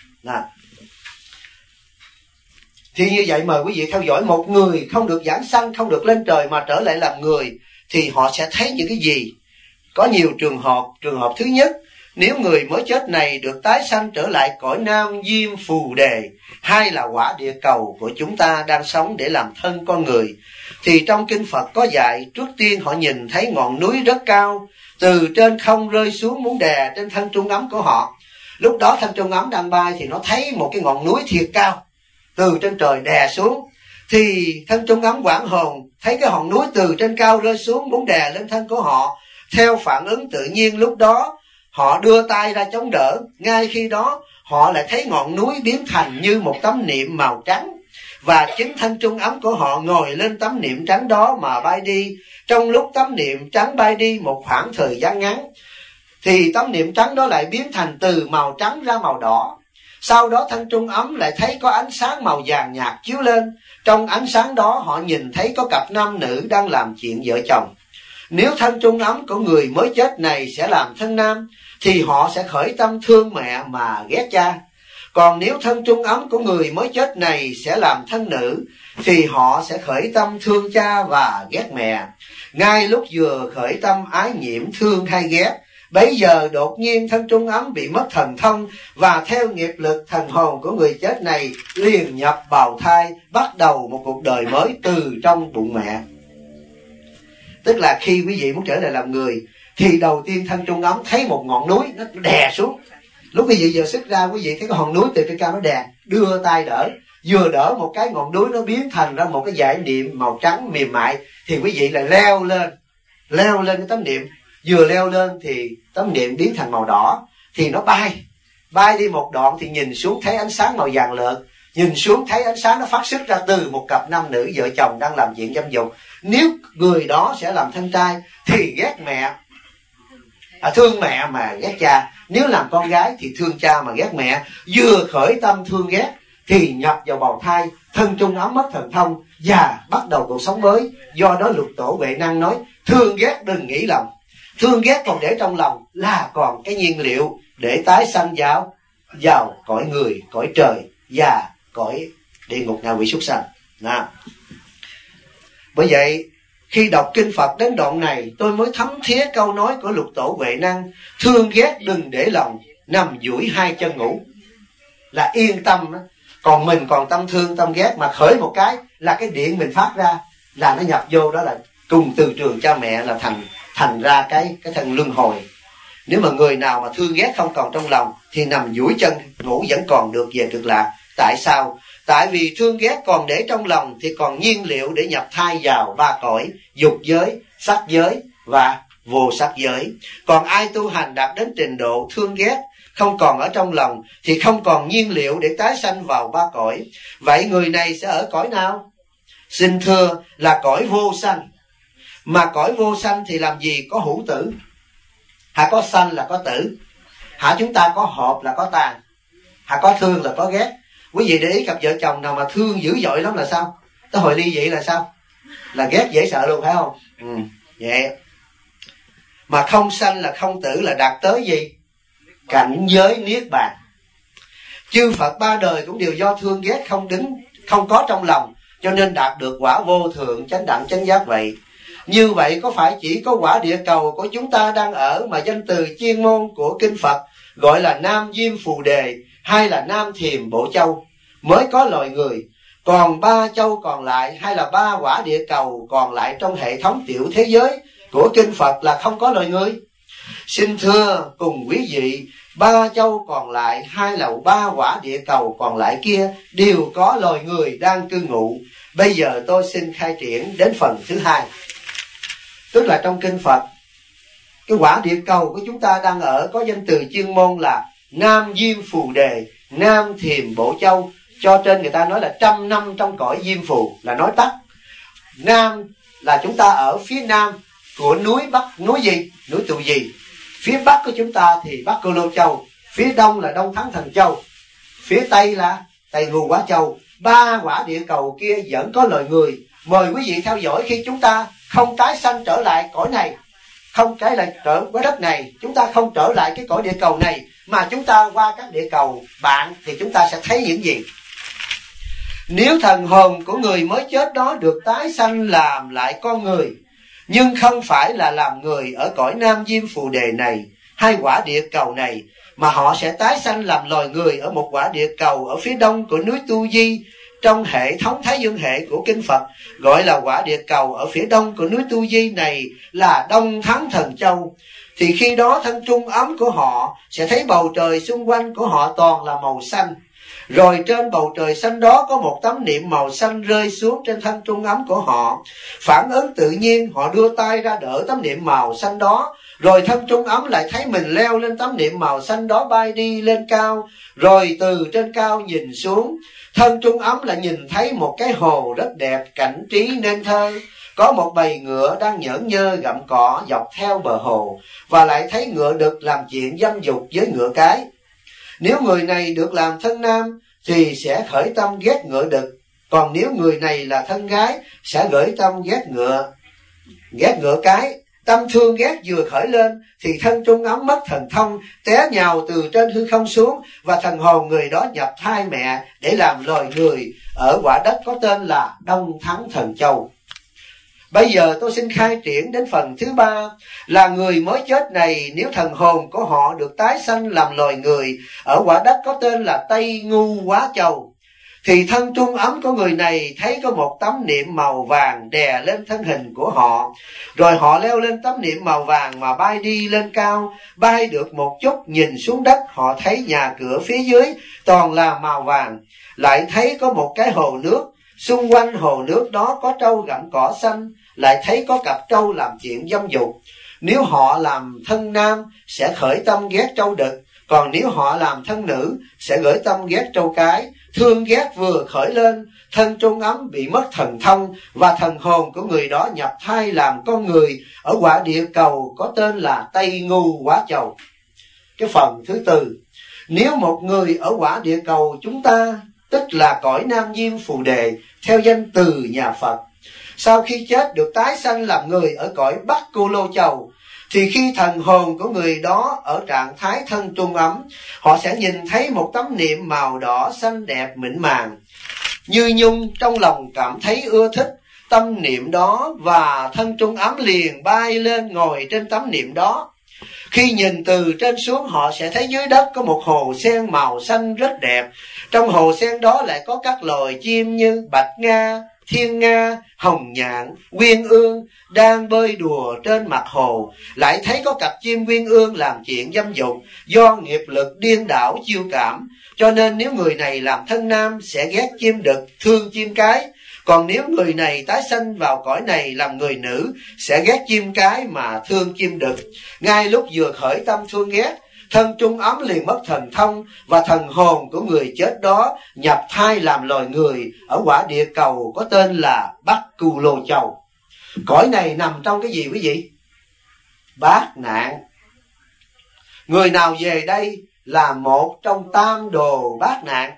Thì như vậy mời quý vị theo dõi, một người không được giảng sanh, không được lên trời mà trở lại làm người, thì họ sẽ thấy những cái gì? Có nhiều trường hợp. Trường hợp thứ nhất, nếu người mới chết này được tái sanh trở lại cõi Nam Diêm Phù Đề, hay là quả địa cầu của chúng ta đang sống để làm thân con người, thì trong kinh Phật có dạy, trước tiên họ nhìn thấy ngọn núi rất cao, từ trên không rơi xuống muốn đè trên thân trung ấm của họ. Lúc đó thân trung ấm đang bay thì nó thấy một cái ngọn núi thiệt cao từ trên trời đè xuống, thì thân trung ấm quảng hồn thấy cái hòn núi từ trên cao rơi xuống muốn đè lên thân của họ. Theo phản ứng tự nhiên lúc đó họ đưa tay ra chống đỡ, ngay khi đó họ lại thấy ngọn núi biến thành như một tấm niệm màu trắng, và chính thân trung ấm của họ ngồi lên tấm niệm trắng đó mà bay đi. Trong lúc tấm niệm trắng bay đi một khoảng thời gian ngắn, thì tấm niệm trắng đó lại biến thành từ màu trắng ra màu đỏ. Sau đó thân trung ấm lại thấy có ánh sáng màu vàng nhạt chiếu lên. Trong ánh sáng đó họ nhìn thấy có cặp nam nữ đang làm chuyện vợ chồng. Nếu thân trung ấm của người mới chết này sẽ làm thân nam, thì họ sẽ khởi tâm thương mẹ mà ghét cha. Còn nếu thân trung ấm của người mới chết này sẽ làm thân nữ, thì họ sẽ khởi tâm thương cha và ghét mẹ. Ngay lúc vừa khởi tâm ái nhiễm thương hay ghét, bấy giờ đột nhiên thân trung ấm bị mất thần thông, và theo nghiệp lực thần hồn của người chết này liền nhập bào thai, bắt đầu một cuộc đời mới từ trong bụng mẹ. Tức là khi quý vị muốn trở lại làm người, thì đầu tiên thân trung ấm thấy một ngọn núi nó đè xuống. Lúc quý vị vừa xuất ra, quý vị thấy cái hòn núi từ trên cao nó đè, đưa tay đỡ, vừa đỡ một cái ngọn núi nó biến thành ra một cái dải niệm màu trắng mềm mại, thì quý vị lại leo lên cái tấm niệm. Vừa leo lên thì tấm niệm biến thành màu đỏ, thì nó bay đi một đoạn, thì nhìn xuống thấy ánh sáng màu vàng lợt, nhìn xuống thấy ánh sáng nó phát xuất ra từ một cặp nam nữ vợ chồng đang làm chuyện dâm dục. Nếu người đó sẽ làm thân trai thì ghét mẹ, thương mẹ mà ghét cha. Nếu làm con gái thì thương cha mà ghét mẹ. Vừa khởi tâm thương ghét thì nhập vào bào thai, thân trung ấm mất thần thông và bắt đầu cuộc sống mới. Do đó Lục Tổ Huệ Năng nói, thương ghét đừng nghĩ lầm. Thương ghét còn để trong lòng là còn cái nhiên liệu để tái sanh vào cõi người, cõi trời và cõi địa ngục ngạ quỷ súc sanh. Bởi vậy khi đọc kinh Phật đến đoạn này, tôi mới thấm thía câu nói của Lục Tổ Huệ Năng, thương ghét đừng để lòng, nằm duỗi hai chân ngủ, là yên tâm đó. Còn mình còn tâm thương tâm ghét mà khởi một cái là cái điện mình phát ra là nó nhập vô, đó là cùng từ trường cha mẹ, là thành ra cái thân luân hồi. Nếu mà người nào mà thương ghét không còn trong lòng thì nằm duỗi chân ngủ vẫn còn được về Cực Lạc. Tại sao? Tại vì thương ghét còn để trong lòng thì còn nhiên liệu để nhập thai vào ba cõi: dục giới, sắc giới và vô sắc giới. Còn ai tu hành đạt đến trình độ thương ghét không còn ở trong lòng thì không còn nhiên liệu để tái sanh vào ba cõi. Vậy người này sẽ ở cõi nào? Xin thưa là cõi vô sanh. Mà cõi vô sanh thì làm gì có hữu tử? Có sanh là có tử. Chúng ta có hợp là có tàn. Có thương là có ghét. Quý vị để ý cặp vợ chồng nào mà thương dữ dội lắm là sao? Tới hồi ly dị là sao? Là ghét dễ sợ luôn, phải không? Vậy. Mà không sanh là không tử là đạt tới gì? Cảnh giới niết bàn. Chư Phật ba đời cũng đều do thương ghét không có trong lòng, cho nên đạt được quả vô thượng chánh đẳng chánh giác vậy. Như vậy có phải chỉ có quả địa cầu của chúng ta đang ở mà danh từ chuyên môn của kinh Phật gọi là Nam Diêm Phù Đề hay là Nam Thiềm Bộ Châu mới có loài người. Còn 3 châu còn lại hay là 3 quả địa cầu còn lại trong hệ thống tiểu thế giới của kinh Phật là không có loài người. Xin thưa cùng quý vị, 3 châu còn lại hay là 3 quả địa cầu còn lại kia đều có loài người đang cư ngụ. Bây giờ tôi xin khai triển đến phần thứ 2. Tức là trong kinh Phật, cái quả địa cầu của chúng ta đang ở có danh từ chuyên môn là Nam Diêm Phù Đề, Nam Thiềm Bộ Châu. Cho trên người ta nói là 100 năm trong cõi diêm phù, là nói tắt. Nam là chúng ta ở phía nam của núi Bắc, núi gì? Núi Tù Gì. Phía bắc của chúng ta thì Bắc Cô Lô Châu, phía đông là Đông Thắng Thần Châu, phía tây là Tây Ngưu Quá Châu. 3 quả địa cầu kia vẫn có loài người. Mời quý vị theo dõi khi chúng ta không tái sanh trở lại cõi này, không cái là trở với đất này, chúng ta không trở lại cái cõi địa cầu này, mà chúng ta qua các địa cầu bạn, thì chúng ta sẽ thấy những gì? Nếu thần hồn của người mới chết đó được tái sanh làm lại con người, nhưng không phải là làm người ở cõi Nam Diêm Phù Đề này hay quả địa cầu này, mà họ sẽ tái sanh làm loài người ở một quả địa cầu ở phía đông của núi Tu Di, trong hệ thống Thái Dương hệ của kinh Phật, gọi là quả địa cầu ở phía đông của núi Tu Di này là Đông Thắng Thần Châu. Thì khi đó thân trung ấm của họ sẽ thấy bầu trời xung quanh của họ toàn là màu xanh. Rồi trên bầu trời xanh đó có một tấm niệm màu xanh rơi xuống trên thân trung ấm của họ. Phản ứng tự nhiên họ đưa tay ra đỡ tấm niệm màu xanh đó. Rồi thân trung ấm lại thấy mình leo lên tấm niệm màu xanh đó, bay đi lên cao. Rồi từ trên cao nhìn xuống, thân trung ấm lại nhìn thấy một cái hồ rất đẹp, cảnh trí nên thơ. Có một bầy ngựa đang nhởn nhơ gặm cỏ dọc theo bờ hồ, và lại thấy ngựa đực làm chuyện dâm dục với ngựa cái. Nếu người này được làm thân nam thì sẽ khởi tâm ghét ngựa đực, còn nếu người này là thân gái sẽ gửi tâm ghét ngựa cái. Tâm thương ghét vừa khởi lên thì thân trung ấm mất thần thông, té nhào từ trên hư không xuống, và thần hồn người đó nhập thai mẹ để làm loài người ở quả đất có tên là Đông Thắng Thần Châu. Bây giờ tôi xin khai triển đến phần thứ 3, là người mới chết này nếu thần hồn của họ được tái sanh làm loài người ở quả đất có tên là Tây Ngưu Quá Châu, thì thân trung ấm của người này thấy có một tấm niệm màu vàng đè lên thân hình của họ. Rồi họ leo lên tấm niệm màu vàng mà bay đi lên cao. Bay được một chút, nhìn xuống đất họ thấy nhà cửa phía dưới toàn là màu vàng. Lại thấy có một cái hồ nước, xung quanh hồ nước đó có trâu gặm cỏ xanh. Lại thấy có cặp trâu làm chuyện dâm dục. Nếu họ làm thân nam sẽ khởi tâm ghét trâu đực, còn nếu họ làm thân nữ sẽ gửi tâm ghét trâu cái. Thương ghét vừa khởi lên, thân trung ấm bị mất thần thông, và thần hồn của người đó nhập thai làm con người ở quả địa cầu có tên là Tây Ngưu Quá Châu. Cái phần thứ 4, nếu một người ở quả địa cầu chúng ta, tức là cõi Nam Diêm Phù Đề theo danh từ nhà Phật, sau khi chết được tái sanh làm người ở cõi Bắc Cô Lô Châu, thì khi thần hồn của người đó ở trạng thái thân trung ấm, họ sẽ nhìn thấy một tấm niệm màu đỏ xanh đẹp mịn màng như nhung, trong lòng cảm thấy ưa thích tâm niệm đó, và thân trung ấm liền bay lên ngồi trên tấm niệm đó. Khi nhìn từ trên xuống, họ sẽ thấy dưới đất có một hồ sen màu xanh rất đẹp. Trong hồ sen đó lại có các loài chim như bạch nga, thiên nga, hồng nhạn, uyên ương đang bơi đùa trên mặt hồ. Lại thấy có cặp chim uyên ương làm chuyện dâm dục, do nghiệp lực điên đảo chiêu cảm. Cho nên nếu người này làm thân nam sẽ ghét chim đực, thương chim cái. Còn nếu người này tái sanh vào cõi này làm người nữ sẽ ghét chim cái mà thương chim đực. Ngay lúc vừa khởi tâm thương ghét, thân trung ấm liền mất thần thông, và thần hồn của người chết đó nhập thai làm loài người ở quả địa cầu có tên là Bắc Cù Lô Châu. Cõi này nằm trong cái gì quý vị? Bát nạn. Người nào về đây là một trong tam đồ bát nạn.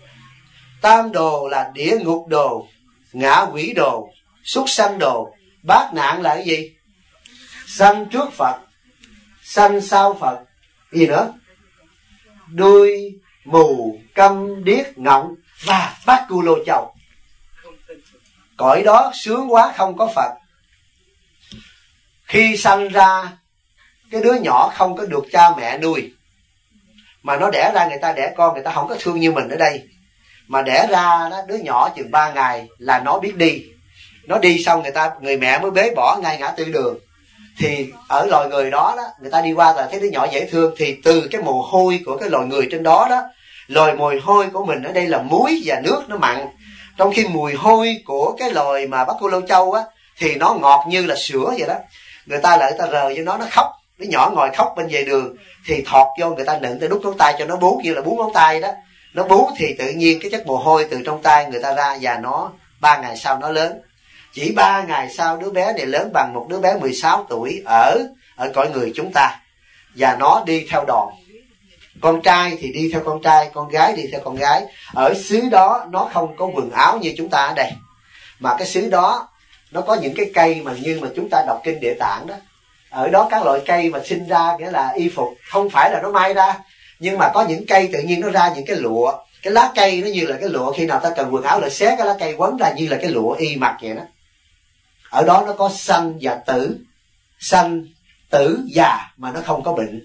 Tam đồ là địa ngục đồ, ngạ quỷ đồ, súc sanh đồ. Bát nạn là cái gì? Sanh trước Phật, sanh sau Phật, gì nữa? Đuôi, mù, câm, điếc, ngọng và Bắc Cù Lô Châu. Cõi đó sướng quá không có Phật. Khi sanh ra, cái đứa nhỏ không có được cha mẹ nuôi, mà nó đẻ ra, người ta đẻ con, người ta không có thương như mình ở đây. Mà đẻ ra đó, đứa nhỏ chừng 3 ngày là nó biết đi. Nó đi xong người mẹ mới bế bỏ ngay ngã tư đường. Thì ở loài người đó đó, người ta đi qua là thấy đứa nhỏ dễ thương. Thì từ cái mồ hôi của cái loài người trên đó đó, loài mùi hôi của mình ở đây là muối và nước nó mặn. Trong khi mùi hôi của cái loài mà Bắc Cô Lâu Châu á thì nó ngọt như là sữa vậy đó. Người ta rờ cho nó khóc. Đứa nhỏ ngồi khóc bên vệ đường thì thọt vô, người ta nựng, ta đút ngón tay cho nó bú như là bú ngón tay đó. Nó bú thì tự nhiên cái chất mồ hôi từ trong tay người ta ra, và nó 3 ngày sau nó lớn. Chỉ 3 ngày sau đứa bé này lớn bằng một đứa bé 16 tuổi ở cõi người chúng ta. Và nó đi theo đòn. Con trai thì đi theo con trai, con gái đi theo con gái. Ở xứ đó nó không có quần áo như chúng ta ở đây. Mà cái xứ đó nó có những cái cây mà như mà chúng ta đọc kinh Địa Tạng đó. Ở đó các loại cây mà sinh ra nghĩa là y phục, không phải là nó may ra, nhưng mà có những cây tự nhiên nó ra những cái lụa. Cái lá cây nó như là cái lụa, khi nào ta cần quần áo là xé cái lá cây quấn ra như là cái lụa y mặc vậy đó. Ở đó nó có sanh và tử, sanh tử già mà nó không có bệnh.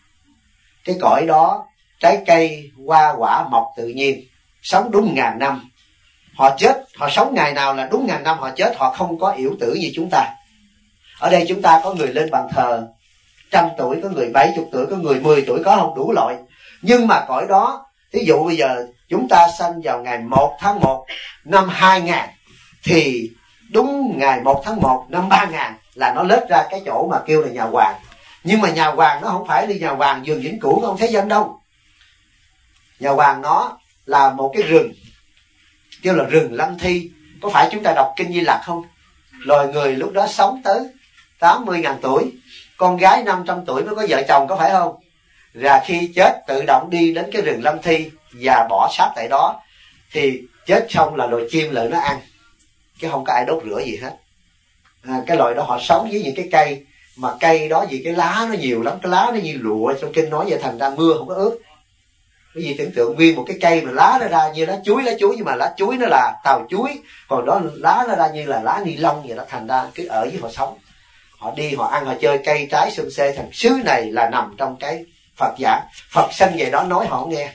Cái cõi đó trái cây hoa quả mọc tự nhiên, sống đúng 1000 năm. Họ chết, họ sống ngày nào là đúng 1000 năm họ chết, họ không có yểu tử như chúng ta. Ở đây chúng ta có người lên bàn thờ 100 tuổi, có người 70 tuổi, có người 10 tuổi, có không đủ loại. Nhưng mà cõi đó, ví dụ bây giờ chúng ta sanh vào ngày 1 tháng 1 năm 2000 thì đúng ngày 1 tháng 1 năm 3000 là nó lết ra cái chỗ mà kêu là nhà Hoàng. Nhưng mà nhà Hoàng nó không phải đi nhà Hoàng vườn Vĩnh Cửu không thấy dân đâu. Nhà Hoàng nó là một cái rừng, kêu là rừng Lâm Thi. Có phải chúng ta đọc kinh Di Lặc không? Loài người lúc đó sống tới 80.000 tuổi, con gái 500 tuổi mới có vợ chồng, có phải không? Và khi chết tự động đi đến cái rừng Lâm Thi và bỏ xác tại đó. Thì chết xong là loài chim lợi nó ăn, chứ không có ai đốt rửa gì hết. Cái loài đó họ sống với những cái cây, mà cây đó vì cái lá nó nhiều lắm, cái lá nó như lụa, trong kinh nói vậy, thành ra mưa không có ướt. Cái gì tưởng tượng nguyên một cái cây mà lá nó ra như lá chuối, nhưng mà lá chuối nó là tàu chuối, còn đó lá nó ra như là lá ni lông vậy đó. Thành ra cứ ở với họ sống, họ đi họ ăn, họ chơi cây trái xum xê. Thành xứ này là nằm trong cái Phật giảng, Phật sanh về đó nói họ không nghe.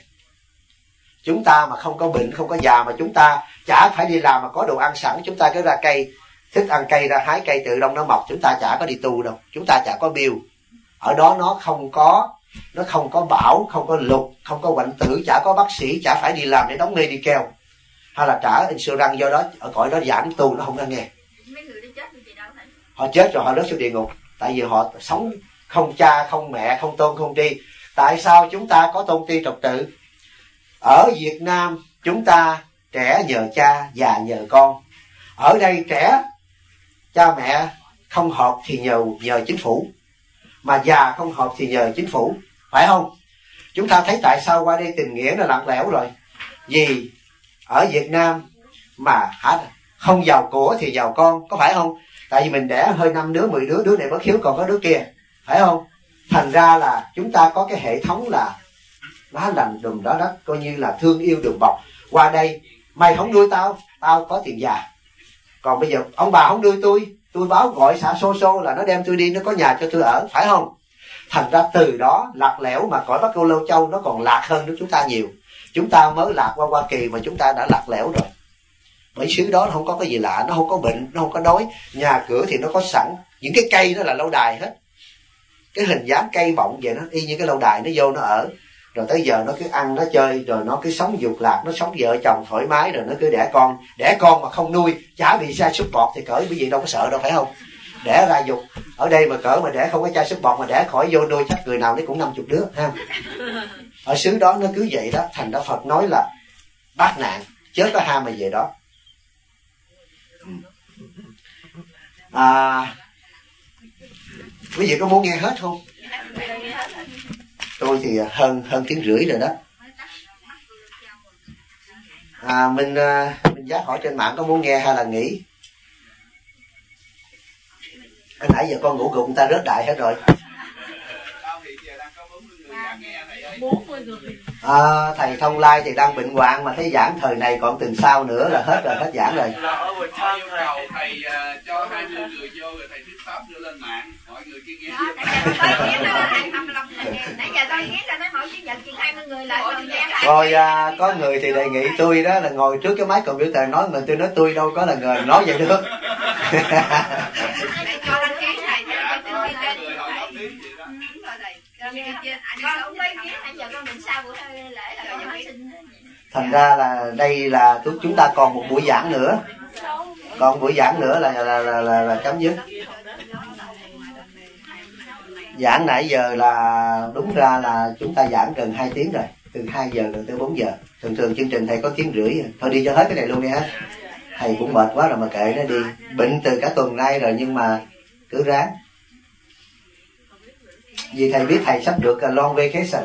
Chúng ta mà không có bệnh, không có già, mà chúng ta chả phải đi làm mà có đồ ăn sẵn, chúng ta cứ ra cây, thích ăn cây ra hái cây tự động nó mọc, chúng ta chả có đi tu đâu, chúng ta chả có bill. Ở đó nó không có bão, không có lục, không có hoạnh tử, chả có bác sĩ, chả phải đi làm để đóng mê đi keo hay là trả insurance. Do đó ở cõi đó giảng tu nó không có nghe. Họ chết rồi họ rớt xuống địa ngục, tại vì họ sống không cha, không mẹ, không tôn, không tri. Tại sao chúng ta có tôn ti trật tự? Ở Việt Nam chúng ta trẻ nhờ cha, già nhờ con. Ở đây trẻ cha mẹ không hợp thì nhờ chính phủ, mà già không hợp thì nhờ chính phủ, phải không? Chúng ta thấy tại sao qua đây tình nghĩa nó lặng lẽo rồi. Vì ở Việt Nam mà không giàu của thì giàu con, có phải không? Tại vì mình đẻ hơi 5 đứa, 10 đứa, đứa này bất hiếu còn có đứa kia, phải không? Thành ra là chúng ta có cái hệ thống là lá lành đùm đó đất, coi như là thương yêu đùm bọc. Qua đây mày không nuôi tao, tao có tiền già. Còn bây giờ ông bà không nuôi tôi báo gọi xã xô là nó đem tôi đi, nó có nhà cho tôi ở, phải không? Thành ra từ đó lạc lẽo, mà cõi Bắc Cô Lâu Châu nó còn lạc hơn nước chúng ta nhiều. Chúng ta mới lạc qua Hoa Kỳ mà chúng ta đã lạc lẽo rồi. Bởi xứ đó nó không có cái gì lạ, nó không có bệnh, nó không có đói, nhà cửa thì nó có sẵn. Những cái cây đó là lâu đài hết, cái hình dáng cây bọng vậy, nó y như cái lâu đài, nó vô nó ở. Rồi tới giờ nó cứ ăn, nó chơi, rồi nó cứ sống dục lạc, nó sống vợ chồng thoải mái, rồi nó cứ đẻ con mà không nuôi, chả bị sa sút bọt thì cỡ bởi vì đâu có sợ đâu, phải không? Đẻ ra dục. Ở đây mà cỡ mà đẻ không có chai sút bọt mà đẻ khỏi vô nuôi, chắc người nào nó cũng 50 đứa ha. Ở xứ đó nó cứ vậy đó. Thành ra Phật nói là bát nạn, chớ có ham mà về đó. Quý vị có muốn nghe hết không? Tôi thì hơn tiếng rưỡi rồi đó. Mình giác hỏi trên mạng có muốn nghe hay là nghỉ? Nãy giờ con ngủ gục, người ta rớt đại hết rồi. Thầy Thông Lai thì đang bệnh hoạn, mà thấy giảng thời này còn tuần sau nữa là hết rồi, hết giảng rồi. Thầy cho 20 người vô rồi thầy thuyết pháp đưa lên mạng, mọi người kia nghe. Nãy giờ tôi ghét là nói mỗi chủ nhật chừng 20 người lại rồi nghe. Rồi có người thì đề nghị tôi đó là ngồi trước cái máy computer nói, mình tôi nói tôi đâu có là người nói vậy được. Cho đăng ký này con cũng mấy ký nãy giờ con định sau buổi lễ là con hỏi xin. Thành ra là đây là chúng ta còn một buổi giảng nữa, còn buổi giảng nữa là chấm dứt. Giảng nãy giờ là đúng ra là chúng ta giảng gần 2 tiếng rồi, từ 2 giờ tới 4 giờ. Thường thường chương trình thầy có tiếng rưỡi, thôi đi cho hết cái này luôn đi ha. Thầy cũng mệt quá rồi mà kệ nó đi, bệnh từ cả tuần nay rồi nhưng mà cứ ráng. Vì thầy biết thầy sắp được long vacation.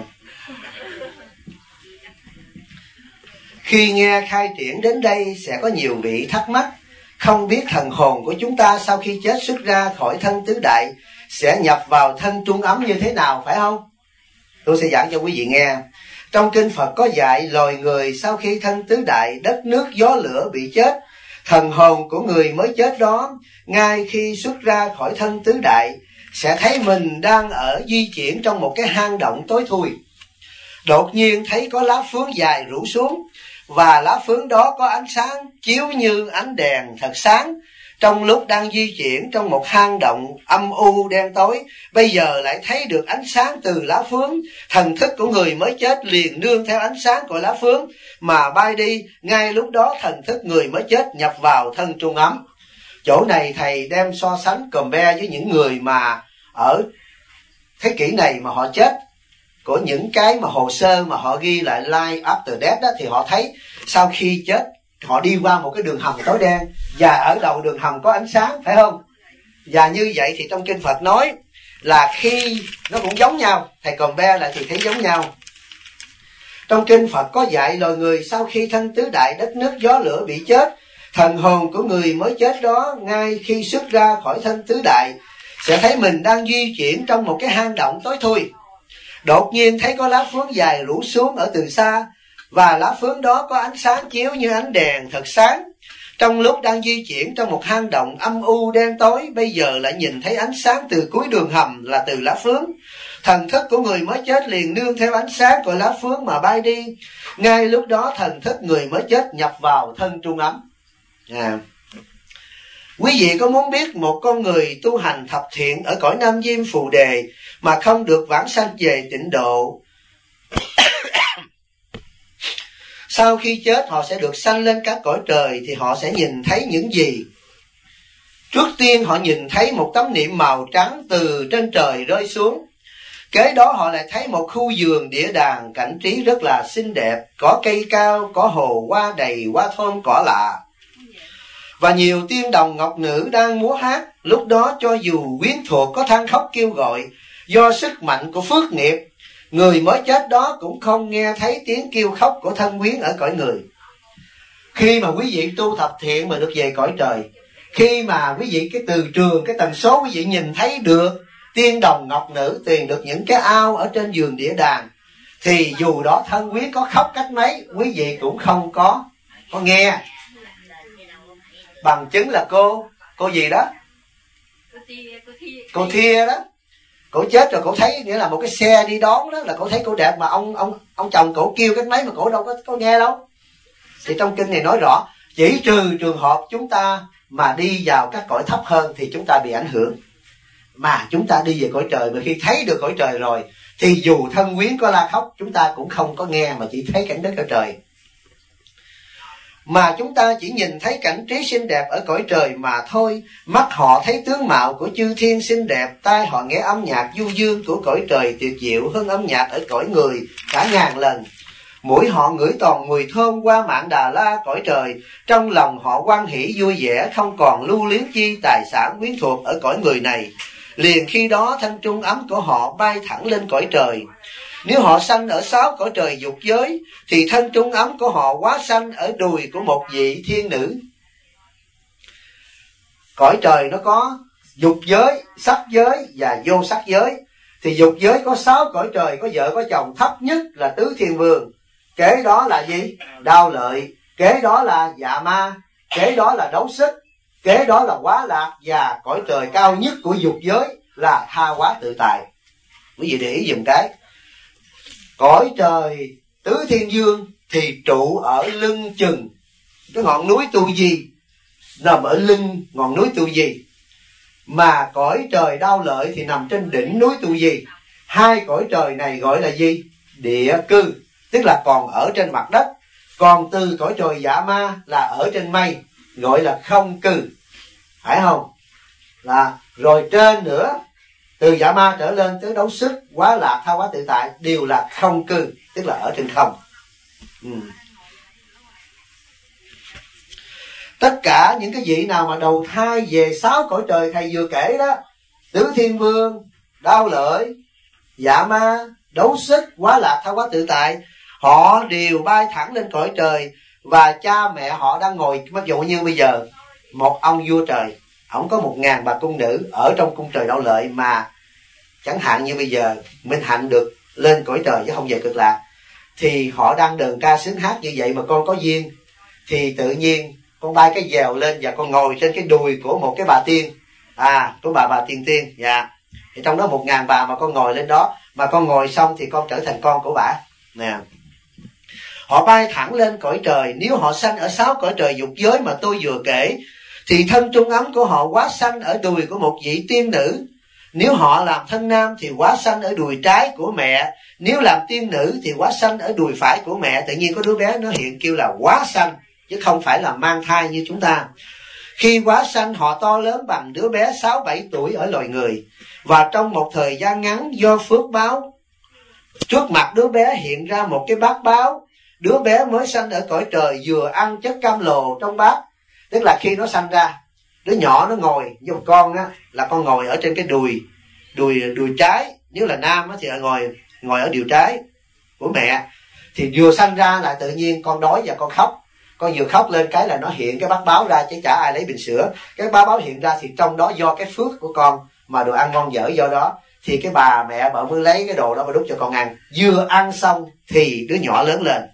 Khi nghe khai triển đến đây sẽ có nhiều vị thắc mắc, không biết thần hồn của chúng ta sau khi chết xuất ra khỏi thân tứ đại sẽ nhập vào thân trung ấm như thế nào, phải không? Tôi sẽ giảng cho quý vị nghe. Trong kinh Phật có dạy loài người sau khi thân tứ đại đất nước gió lửa bị chết, thần hồn của người mới chết đó ngay khi xuất ra khỏi thân tứ đại sẽ thấy mình đang di chuyển trong một cái hang động tối thui. Đột nhiên thấy có lá phướng dài rủ xuống, và lá phướng đó có ánh sáng chiếu như ánh đèn thật sáng. Trong lúc đang di chuyển trong một hang động âm u đen tối, bây giờ lại thấy được ánh sáng từ lá phướng. Thần thức của người mới chết liền nương theo ánh sáng của lá phướng mà bay đi. Ngay lúc đó thần thức người mới chết nhập vào thân trung ấm. Chỗ này thầy đem so sánh compare với những người mà ở thế kỷ này mà họ chết, của những cái mà hồ sơ mà họ ghi lại life after death đó, thì họ thấy sau khi chết họ đi qua một cái đường hầm tối đen, và ở đầu đường hầm có ánh sáng, phải không? Và như vậy thì trong kinh Phật nói là khi nó cũng giống nhau, thầy compare lại thì thấy giống nhau. Trong kinh Phật có dạy loài người sau khi thân tứ đại đất nước gió lửa bị chết, thần hồn của người mới chết đó ngay khi xuất ra khỏi thân tứ đại sẽ thấy mình đang di chuyển trong một cái hang động tối thui. Đột nhiên thấy có lá phướng dài rủ xuống ở từ xa, và lá phướng đó có ánh sáng chiếu như ánh đèn thật sáng. Trong lúc đang di chuyển trong một hang động âm u đen tối, bây giờ lại nhìn thấy ánh sáng từ cuối đường hầm là từ lá phướng. Thần thức của người mới chết liền nương theo ánh sáng của lá phướng mà bay đi. Ngay lúc đó thần thức người mới chết nhập vào thân trung ấm. Quý vị có muốn biết một con người tu hành thập thiện ở cõi Nam Diêm Phù Đề mà không được vãng sanh về tịnh độ, sau khi chết họ sẽ được sanh lên các cõi trời, thì họ sẽ nhìn thấy những gì? Trước tiên họ nhìn thấy một tấm niệm màu trắng từ trên trời rơi xuống. Kế đó họ lại thấy một khu vườn địa đàng cảnh trí rất là xinh đẹp, có cây cao, có hồ hoa đầy, hoa thơm cỏ lạ, và nhiều tiên đồng ngọc nữ đang múa hát. Lúc đó cho dù quyến thuộc có than khóc kêu gọi, do sức mạnh của phước nghiệp, người mới chết đó cũng không nghe thấy tiếng kêu khóc của thân quyến ở cõi người. Khi mà quý vị tu thập thiện mà được về cõi trời, khi mà quý vị cái từ trường, cái tần số quý vị nhìn thấy được tiên đồng ngọc nữ, tìm được những cái ao ở trên vườn địa đàng, thì dù đó thân quyến có khóc cách mấy, quý vị cũng không có nghe. Bằng chứng là cô gì đó, cô Thia đó, cổ chết rồi, cổ thấy nghĩa là một cái xe đi đón đó, là cổ thấy cô đẹp, mà ông chồng cổ kêu cách mấy mà cổ đâu có nghe đâu. Thì trong kinh này nói rõ, chỉ trừ trường hợp chúng ta mà đi vào các cõi thấp hơn thì chúng ta bị ảnh hưởng, mà chúng ta đi về cõi trời, mà khi thấy được cõi trời rồi thì dù thân quyến có la khóc chúng ta cũng không có nghe, mà chỉ thấy cảnh đất ở trời. Mà chúng ta chỉ nhìn thấy cảnh trí xinh đẹp ở cõi trời mà thôi. Mắt họ thấy tướng mạo của chư thiên xinh đẹp, tai họ nghe âm nhạc du dương của cõi trời tuyệt diệu hơn âm nhạc ở cõi người cả ngàn lần. Mũi họ ngửi toàn mùi thơm qua Mạn Đà La cõi trời, trong lòng họ hoan hỷ vui vẻ, không còn lưu luyến chi tài sản quyến thuộc ở cõi người này. Liền khi đó thân trung ấm của họ bay thẳng lên cõi trời. Nếu họ sanh ở 6 cõi trời dục giới, thì thân trung ấm của họ hóa sanh ở đùi của một vị thiên nữ. Cõi trời nó có dục giới, sắc giới và vô sắc giới. Thì dục giới có 6 cõi trời, có vợ có chồng, thấp nhất là tứ thiên vương. Kế đó là gì? Đao lợi. Kế đó là dạ ma. Kế đó là đấu sức. Kế đó là hóa lạc. Và cõi trời cao nhất của dục giới là tha hóa tự tại. quý vị để ý dùm cái. Cõi trời tứ thiên vương thì trụ ở lưng chừng cái ngọn núi Tu Di, nằm ở lưng ngọn núi Tu Di. Mà cõi trời Đao Lợi thì nằm trên đỉnh núi Tu Di. Hai cõi trời này gọi là gì? Địa cư, tức là còn ở trên mặt đất. Còn từ cõi trời Dạ Ma là ở trên mây, gọi là không cư, phải không? Là rồi trên nữa, từ Dạ Ma trở lên tới Đấu Sức, Quá Lạc, Tha Hóa Tự Tại đều là không cư, tức là ở trên không. Tất cả những cái vị nào mà đầu thai về 6 cõi trời thầy vừa kể đó, Tứ Thiên Vương, Đao Lợi, Dạ Ma, Đấu Sức, Quá Lạc, Tha Hóa Tự Tại, họ đều bay thẳng lên cõi trời. Và cha mẹ họ đang ngồi, ví dụ như bây giờ một ông vua trời, ổng có 1000 bà cung nữ ở trong cung trời Đao Lợi, mà chẳng hạn như bây giờ Minh Hạnh được lên cõi trời chứ không về Cực Lạc, thì họ đang đờn ca sướng hát như vậy mà con có duyên, thì tự nhiên con bay cái dèo lên và con ngồi trên cái đùi của một cái bà tiên, của bà tiên, dạ. Thì trong đó 1000 bà mà con ngồi lên đó, mà con ngồi xong thì con trở thành con của bà nè. Họ bay thẳng lên cõi trời. Nếu họ sanh ở 6 cõi trời dục giới mà tôi vừa kể, thì thân trung ấm của họ quá sanh ở đùi của một vị tiên nữ. Nếu họ làm thân nam thì quá sanh ở đùi trái của mẹ. Nếu làm tiên nữ thì quá sanh ở đùi phải của mẹ. Tự nhiên có đứa bé nó hiện kêu là quá sanh, chứ không phải là mang thai như chúng ta. Khi quá sanh họ to lớn bằng đứa bé 6-7 tuổi ở loài người. Và trong một thời gian ngắn do phước báo, trước mặt đứa bé hiện ra một cái bát báo. Đứa bé mới sanh ở cõi trời vừa ăn chất cam lồ trong bát. Tức là khi nó sanh ra, đứa nhỏ nó ngồi, với con á, là con ngồi ở trên cái đùi trái. Nếu là nam á, thì ngồi ở đùi trái của mẹ. Thì vừa sanh ra là tự nhiên con đói và con khóc. Con vừa khóc lên cái là nó hiện cái bát báo ra, chứ chả ai lấy bình sữa. Cái bát báo hiện ra thì trong đó do cái phước của con mà đồ ăn ngon dở, do đó thì cái bà mẹ bà mới lấy cái đồ đó mà đút cho con ăn. Vừa ăn xong thì đứa nhỏ lớn lên.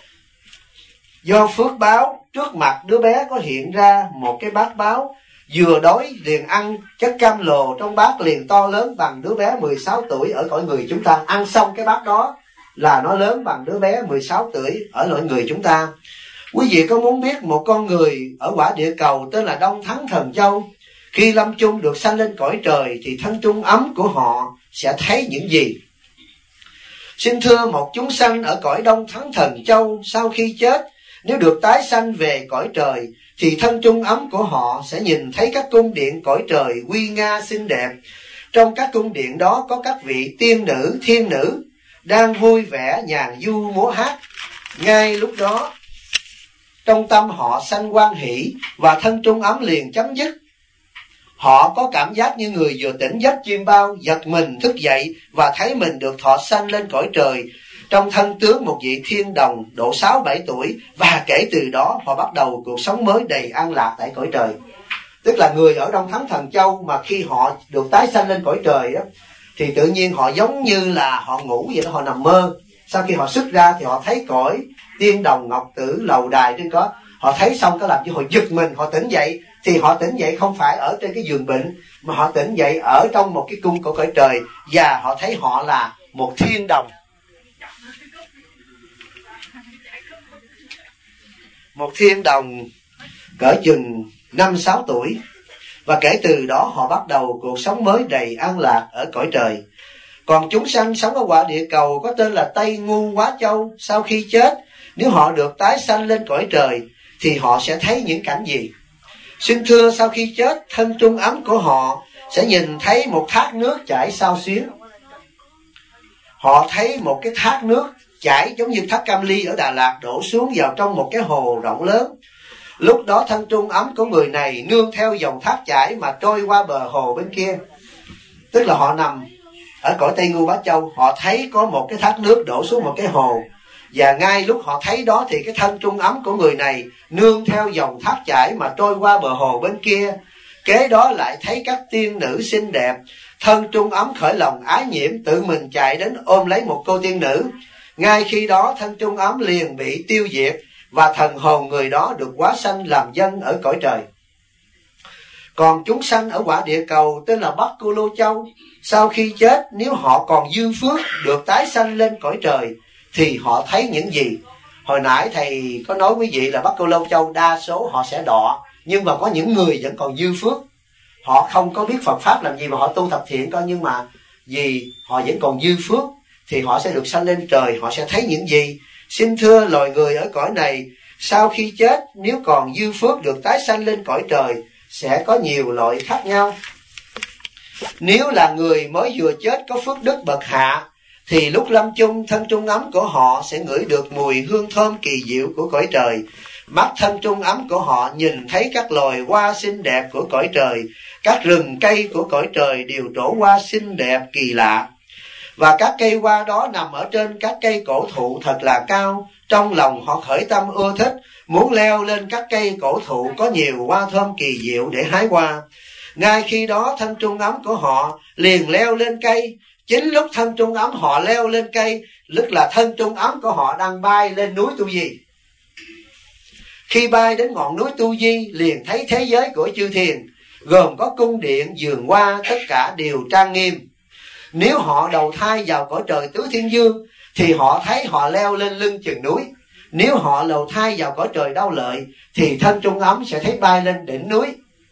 Do phước báo, trước mặt đứa bé có hiện ra một cái bát báo. Vừa đói liền ăn chất cam lồ trong bát, liền to lớn bằng đứa bé 16 tuổi ở cõi người chúng ta. Ăn xong cái bát đó là nó lớn bằng đứa bé 16 tuổi ở cõi người chúng ta. Quý vị có muốn biết một con người ở quả địa cầu tên là Đông Thắng Thần Châu, khi lâm chung được sanh lên cõi trời thì thân trung ấm của họ sẽ thấy những gì? Xin thưa, một chúng sanh ở cõi Đông Thắng Thần Châu sau khi chết, nếu được tái sanh về cõi trời, thì thân trung ấm của họ sẽ nhìn thấy các cung điện cõi trời uy nga xinh đẹp. Trong các cung điện đó có các vị tiên nữ, thiên nữ đang vui vẻ nhàn du múa hát. Ngay lúc đó, trong tâm họ sanh hoan hỷ và thân trung ấm liền chấm dứt. Họ có cảm giác như người vừa tỉnh giấc chiêm bao, giật mình thức dậy và thấy mình được thọ sanh lên cõi trời trong thân tướng một vị thiên đồng độ 6-7 tuổi, và kể từ đó họ bắt đầu cuộc sống mới đầy an lạc tại cõi trời. Tức là người ở Đông Thắng Thần Châu mà khi họ được tái sanh lên cõi trời đó, thì tự nhiên họ giống như là họ ngủ vậy đó, họ nằm mơ. Sau khi họ xuất ra thì họ thấy cõi tiên đồng ngọc tử lầu đài trên có. Họ thấy xong cái làm cho họ giật mình, họ tỉnh dậy. Thì họ tỉnh dậy không phải ở trên cái giường bệnh, mà họ tỉnh dậy ở trong một cái cung của cõi trời, và họ thấy họ là một thiên đồng. Một thiên đồng cỡ chừng 5-6 tuổi. Và kể từ đó họ bắt đầu cuộc sống mới đầy an lạc ở cõi trời. Còn chúng sanh sống ở quả địa cầu có tên là Tây Ngu Quá Châu, sau khi chết, nếu họ được tái sanh lên cõi trời thì họ sẽ thấy những cảnh gì? Xin thưa, sau khi chết, thân trung ấm của họ sẽ nhìn thấy một thác nước chảy xao xuyến. Họ thấy một cái thác nước chảy giống như thác Cam Ly ở Đà Lạt đổ xuống vào trong một cái hồ rộng lớn. Lúc đó thân trung ấm của người này nương theo dòng thác chảy mà trôi qua bờ hồ bên kia. Tức là họ nằm ở cõi Tây Ngu Bá Châu, họ thấy có một cái thác nước đổ xuống một cái hồ. Và ngay lúc họ thấy đó thì cái thân trung ấm của người này nương theo dòng thác chảy mà trôi qua bờ hồ bên kia. Kế đó lại thấy các tiên nữ xinh đẹp. Thân trung ấm khởi lòng ái nhiễm, tự mình chạy đến ôm lấy một cô tiên nữ. Ngay khi đó thân trung ấm liền bị tiêu diệt, và thần hồn người đó được hóa sanh làm dân ở cõi trời. Còn chúng sanh ở quả địa cầu tên là Bắc Cô Lô Châu, sau khi chết nếu họ còn dư phước được tái sanh lên cõi trời thì họ thấy những gì? Hồi nãy thầy có nói quý vị là Bắc Cô Lô Châu đa số họ sẽ đọa, nhưng mà có những người vẫn còn dư phước, họ không có biết Phật Pháp làm gì mà họ tu thập thiện coi, nhưng mà vì họ vẫn còn dư phước thì họ sẽ được sanh lên trời. Họ sẽ thấy những gì? Xin thưa loài người ở cõi này, sau khi chết nếu còn dư phước được tái sanh lên cõi trời sẽ có nhiều loại khác nhau. Nếu là người mới vừa chết có phước đức bậc hạ thì lúc lâm chung, thân trung ấm của họ sẽ ngửi được mùi hương thơm kỳ diệu của cõi trời. Mắt thân trung ấm của họ nhìn thấy các loài hoa xinh đẹp của cõi trời, các rừng cây của cõi trời đều trổ hoa xinh đẹp kỳ lạ. Và các cây hoa đó nằm ở trên các cây cổ thụ thật là cao. Trong lòng họ khởi tâm ưa thích, muốn leo lên các cây cổ thụ có nhiều hoa thơm kỳ diệu để hái hoa. Ngay khi đó thân trung ấm của họ liền leo lên cây. Chính lúc thân trung ấm họ leo lên cây, tức là thân trung ấm của họ đang bay lên núi Tu Di. Khi bay đến ngọn núi Tu Di liền thấy thế giới của chư thiền, gồm có cung điện, vườn hoa, tất cả đều trang nghiêm. Nếu họ đầu thai vào cõi trời Tứ Thiên Dương thì họ thấy họ leo lên lưng chừng núi. Nếu họ đầu thai vào cõi trời Đau Lợi thì thân trung ấm sẽ thấy bay lên đỉnh núi.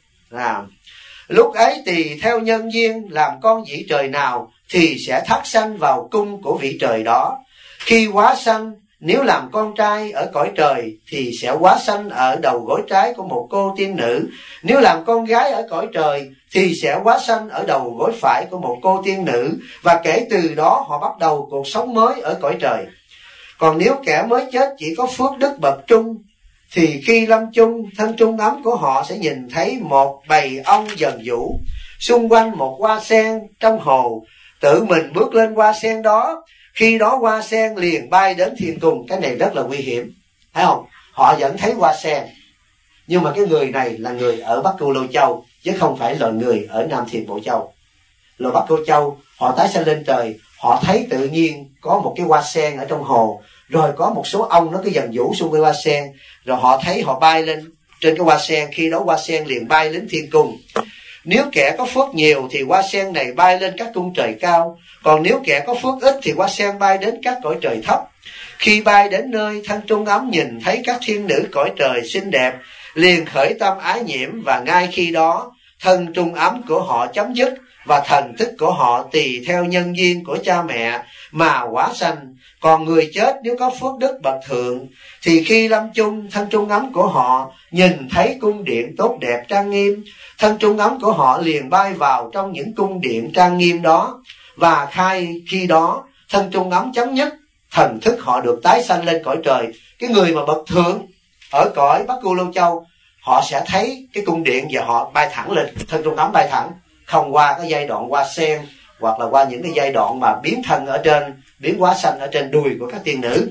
Lúc ấy tùy theo nhân duyên làm con vị trời nào thì sẽ thác sanh vào cung của vị trời đó. Khi hóa sanh, nếu làm con trai ở cõi trời thì sẽ hóa sanh ở đầu gối trái của một cô tiên nữ. Nếu làm con gái ở cõi trời thì sẽ hóa sanh ở đầu gối phải của một cô tiên nữ. Và kể từ đó họ bắt đầu cuộc sống mới ở cõi trời. Còn nếu kẻ mới chết chỉ có phước đức bậc trung thì khi lâm chung, thân trung ấm của họ sẽ nhìn thấy một bầy ong dần vũ xung quanh một hoa sen trong hồ, tự mình bước lên hoa sen đó. Khi đó hoa sen liền bay đến thiên cung. Cái này rất là nguy hiểm, thấy không? Họ vẫn thấy hoa sen, nhưng mà cái người này là người ở Bắc Cô Lô Châu, chứ không phải là người ở Nam Thiền Bộ Châu. Là Bắc Cô Châu, họ tái sanh lên trời, họ thấy tự nhiên có một cái hoa sen ở trong hồ, rồi có một số ong nó cứ dần vũ xung quanh hoa sen, rồi họ thấy họ bay lên trên cái hoa sen. Khi đó hoa sen liền bay đến thiên cung. Nếu kẻ có phước nhiều thì hoa sen này bay lên các cung trời cao, còn nếu kẻ có phước ít thì hoa sen bay đến các cõi trời thấp. Khi bay đến nơi, thân trung ấm nhìn thấy các thiên nữ cõi trời xinh đẹp, liền khởi tâm ái nhiễm, và ngay khi đó thân trung ấm của họ chấm dứt và thần thức của họ tùy theo nhân duyên của cha mẹ mà hóa sanh. Còn người chết nếu có phước đức bậc thượng thì khi lâm chung, thân trung ấm của họ nhìn thấy cung điện tốt đẹp trang nghiêm, thân trung ấm của họ liền bay vào trong những cung điện trang nghiêm đó. Và khi đó thân trung ấm chấm dứt, thần thức họ được tái sanh lên cõi trời. Cái người mà bậc thượng ở cõi Bắc Cô Lô Châu, họ sẽ thấy cái cung điện và họ bay thẳng lên, thân trung ấm bay thẳng, không qua cái giai đoạn hoa sen hoặc là qua những cái giai đoạn mà biến thân ở trên, biến hóa sanh ở trên đùi của các tiên nữ.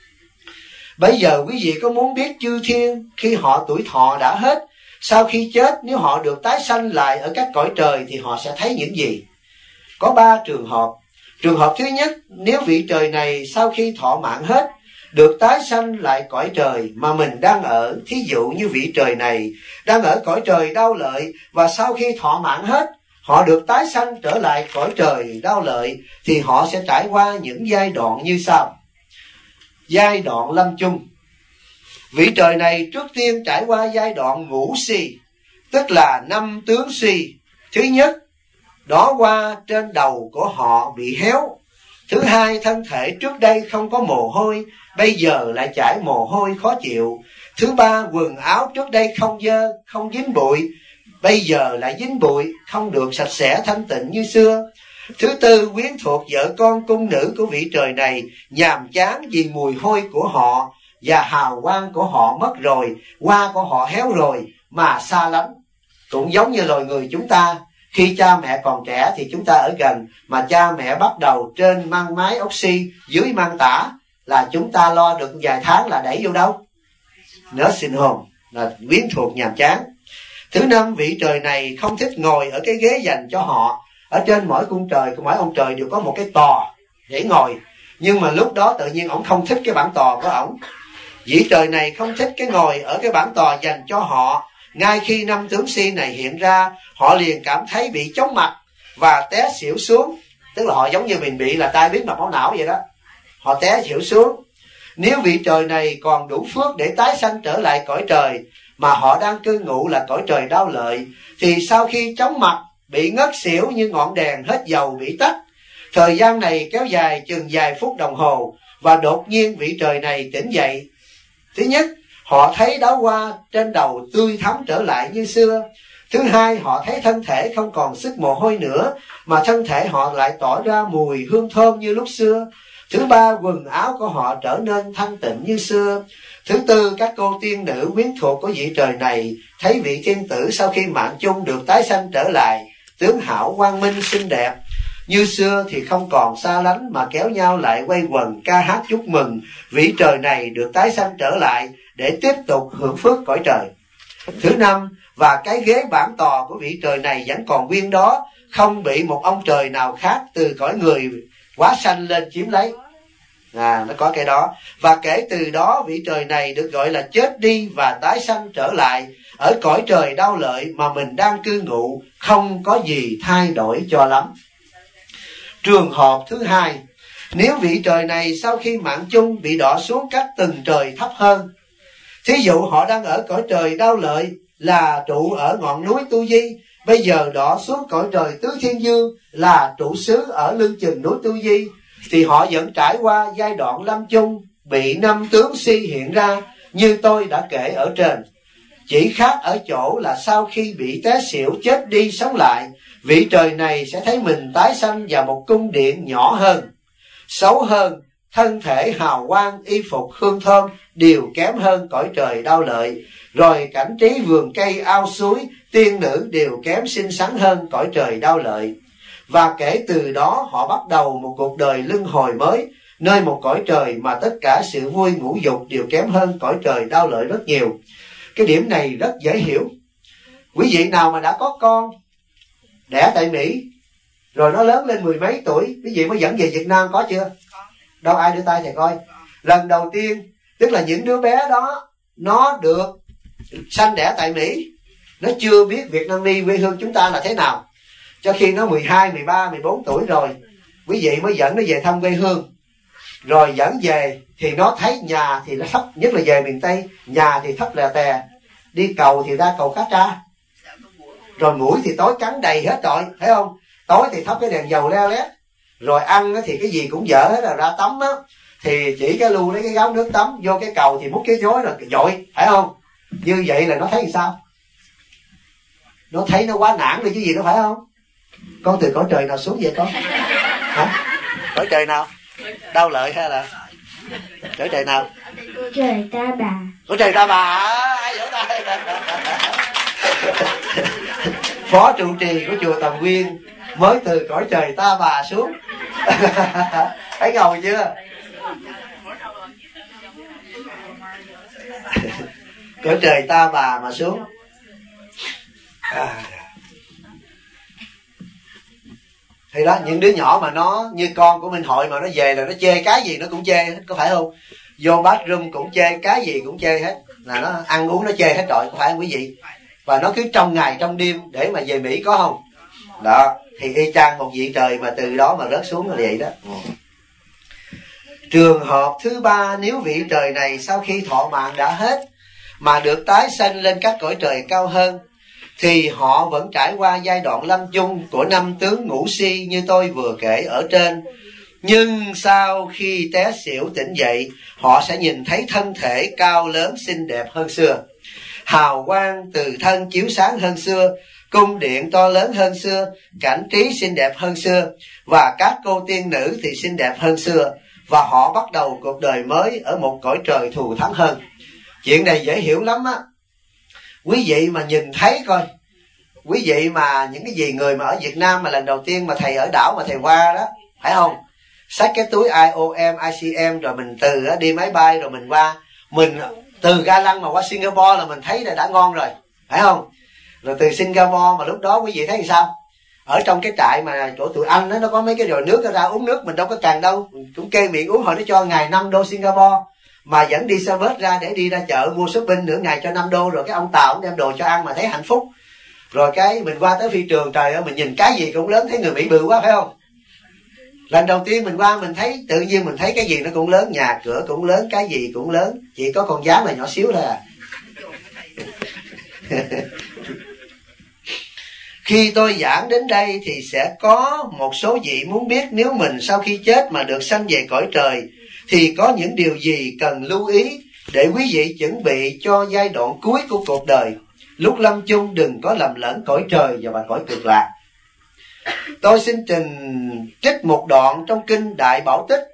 Bây giờ quý vị có muốn biết chư thiên khi họ tuổi thọ đã hết, sau khi chết nếu họ được tái sanh lại ở các cõi trời thì họ sẽ thấy những gì? Có 3 trường hợp. Trường hợp thứ nhất, nếu vị trời này sau khi thọ mạng hết được tái sanh lại cõi trời mà mình đang ở, thí dụ như vị trời này đang ở cõi trời Đau Lợi, và sau khi thọ mạng hết họ được tái sanh trở lại cõi trời Đau Lợi, thì họ sẽ trải qua những giai đoạn như sau. Giai đoạn lâm chung, vị trời này trước tiên trải qua giai đoạn ngũ si, tức là 5 tướng si. Thứ nhất, đó hoa trên đầu của họ bị héo. Thứ hai, thân thể trước đây không có mồ hôi, bây giờ lại chảy mồ hôi khó chịu. Thứ ba, quần áo trước đây không dơ, không dính bụi, bây giờ lại dính bụi, không được sạch sẽ thanh tịnh như xưa. Thứ tư, quyến thuộc vợ con cung nữ của vị trời này nhàm chán vì mùi hôi của họ, và hào quang của họ mất rồi, hoa của họ héo rồi mà xa lánh. Cũng giống như loài người chúng ta, khi cha mẹ còn trẻ thì chúng ta ở gần, mà cha mẹ bắt đầu trên mang mái oxy, dưới mang tả, là chúng ta lo được vài tháng là đẩy vô đâu? Nursing home, là quyến thuộc nhàm chán. Thứ năm, vị trời này không thích ngồi ở cái ghế dành cho họ. Ở trên mỗi cung trời, mỗi ông trời đều có một cái tòa để ngồi, nhưng mà lúc đó tự nhiên ổng không thích cái bản tòa của ổng. Vị trời này không thích cái ngồi ở cái bản tòa dành cho họ, Ngay khi năm tướng si này hiện ra, họ liền cảm thấy bị chóng mặt và té xỉu xuống. Tức là họ giống như mình bị là tai biến mạch máu não vậy đó, họ té xỉu xuống. Nếu vị trời này còn đủ phước để tái sanh trở lại cõi trời mà họ đang cư ngụ là cõi trời Đao Lợi, thì sau khi chóng mặt bị ngất xỉu như ngọn đèn hết dầu bị tắt, thời gian này kéo dài chừng vài phút đồng hồ, và đột nhiên vị trời này tỉnh dậy. Thứ nhất, họ thấy đóa hoa trên đầu tươi thắm trở lại như xưa. Thứ hai, họ thấy thân thể không còn sức mồ hôi nữa, mà thân thể họ lại tỏ ra mùi hương thơm như lúc xưa. Thứ ba, quần áo của họ trở nên thanh tịnh như xưa. Thứ tư, các cô tiên nữ quyến thuộc của vị trời này thấy vị thiên tử sau khi mạng chung được tái sanh trở lại, tướng hảo quang minh xinh đẹp như xưa thì không còn xa lánh, mà kéo nhau lại quay quần ca hát chúc mừng vị trời này được tái sanh trở lại để tiếp tục hưởng phước cõi trời. Thứ năm, và cái ghế bản tòa của vị trời này vẫn còn nguyên đó, không bị một ông trời nào khác từ cõi người quá sanh lên chiếm lấy. Nó có cái đó. Và kể từ đó vị trời này được gọi là chết đi và tái sanh trở lại ở cõi trời Đao Lợi mà mình đang cư ngụ, không có gì thay đổi cho lắm. Trường hợp thứ hai, nếu vị trời này sau khi mạng chung bị đọa xuống các tầng trời thấp hơn, thí dụ họ đang ở cõi trời Đao Lợi là trụ ở ngọn núi Tu Di, bây giờ đọa xuống cõi trời Tứ Thiên Dương là trụ xứ ở lưng chừng núi Tu Di, thì họ vẫn trải qua giai đoạn lâm chung bị năm tướng si hiện ra như tôi đã kể ở trên. Chỉ khác ở chỗ là sau khi bị té xỉu chết đi sống lại, vị trời này sẽ thấy mình tái sanh vào một cung điện nhỏ hơn, xấu hơn, thân thể hào quang, y phục hương thơm đều kém hơn cõi trời Đao Lợi. Rồi cảnh trí vườn cây ao suối, tiên nữ đều kém xinh xắn hơn cõi trời Đao Lợi. Và kể từ đó họ bắt đầu một cuộc đời luân hồi mới, nơi một cõi trời mà tất cả sự vui ngũ dục đều kém hơn cõi trời Đao Lợi rất nhiều. Cái điểm này rất dễ hiểu. Quý vị nào mà đã có con đẻ tại Mỹ rồi nó lớn lên mười mấy tuổi, quý vị mới dẫn về Việt Nam có chưa? Đâu, ai đưa tay thầy coi. Lần đầu tiên, tức là những đứa bé đó nó được sanh đẻ tại Mỹ, nó chưa biết Việt Nam đi quê hương chúng ta là thế nào. Cho khi nó 12, 13, 14 tuổi rồi, quý vị mới dẫn nó về thăm quê hương. Rồi dẫn về thì nó thấy nhà thì nó thấp, nhất là về miền Tây, nhà thì thấp lè tè, đi cầu thì ra cầu Cá Tra, rồi mũi thì tối cắn đầy hết rồi, thấy không? Tối thì thắp cái đèn dầu leo lét, rồi ăn thì cái gì cũng dở hết, là ra tắm á thì chỉ cái lu lấy cái gáo nước tắm vô cái cầu thì múc cái chối rồi dội, phải không? Như vậy là nó thấy sao? Nó thấy nó quá nản đi chứ gì, nó phải không? Con từ cõi trời nào xuống vậy con? Hả? Cõi trời nào? Đao Lợi hay là cõi trời nào? Trời Ta Bà. Cõi trời Ta Bà hả? Ai vỗ tay? Phó trụ trì của chùa Tầm Nguyên mới từ cõi trời Ta Bà xuống. Thấy ngầu chưa? Cõi trời Ta Bà mà xuống. Thì đó, những đứa nhỏ mà nó như con của Minh Hội mà nó về là nó chê cái gì nó cũng chê hết, có phải không? Vô bathroom cũng chê, cái gì cũng chê hết, là nó ăn uống nó chê hết rồi, có phải không quý vị? Và nó cứ trong ngày trong đêm để mà về Mỹ, có không? Đó, thì y chang một vị trời mà từ đó mà rớt xuống là vậy đó. Trường hợp thứ ba, nếu vị trời này sau khi thọ mạng đã hết mà được tái sanh lên các cõi trời cao hơn, thì họ vẫn trải qua giai đoạn lâm chung của năm tướng ngũ si như tôi vừa kể ở trên. Nhưng sau khi té xỉu tỉnh dậy, họ sẽ nhìn thấy thân thể cao lớn xinh đẹp hơn xưa, hào quang từ thân chiếu sáng hơn xưa, cung điện to lớn hơn xưa, cảnh trí xinh đẹp hơn xưa, và các cô tiên nữ thì xinh đẹp hơn xưa, và họ bắt đầu cuộc đời mới ở một cõi trời thù thắng hơn. Chuyện này dễ hiểu lắm á. Quý vị mà nhìn thấy coi, quý vị mà những cái gì người mà ở Việt Nam mà lần đầu tiên mà thầy ở đảo mà thầy qua đó, phải không? Xách cái túi IOM, ICM rồi mình từ đi máy bay rồi mình qua, mình từ Ga Lăng mà qua Singapore là mình thấy là đã ngon rồi, phải không? Rồi từ Singapore mà lúc đó quý vị thấy làm sao? Ở trong cái trại mà chỗ tụi anh đó, nó có mấy cái rồi nước ra uống nước, mình đâu có cần đâu, mình cũng kê miệng uống, hồi nó cho ngày $5 Singapore. mà vẫn đi xe bus ra để đi ra chợ mua shopping nửa ngày cho $5, rồi cái ông Tàu ông đem đồ cho ăn mà thấy hạnh phúc. Rồi cái mình qua tới phi trường, trời ơi, mình nhìn cái gì cũng lớn, thấy người Mỹ bự quá phải không? Lần đầu tiên mình qua mình thấy tự nhiên mình thấy cái gì nó cũng lớn, nhà cửa cũng lớn, cái gì cũng lớn, chỉ có con gián là nhỏ xíu thôi à. Khi tôi giảng đến đây thì sẽ có một số vị muốn biết nếu mình sau khi chết mà được sanh về cõi trời thì có những điều gì cần lưu ý để quý vị chuẩn bị cho giai đoạn cuối của cuộc đời. Lúc lâm chung đừng có lầm lẫn cõi trời và cõi cực lạc. Tôi xin trích một đoạn trong kinh Đại Bảo Tích.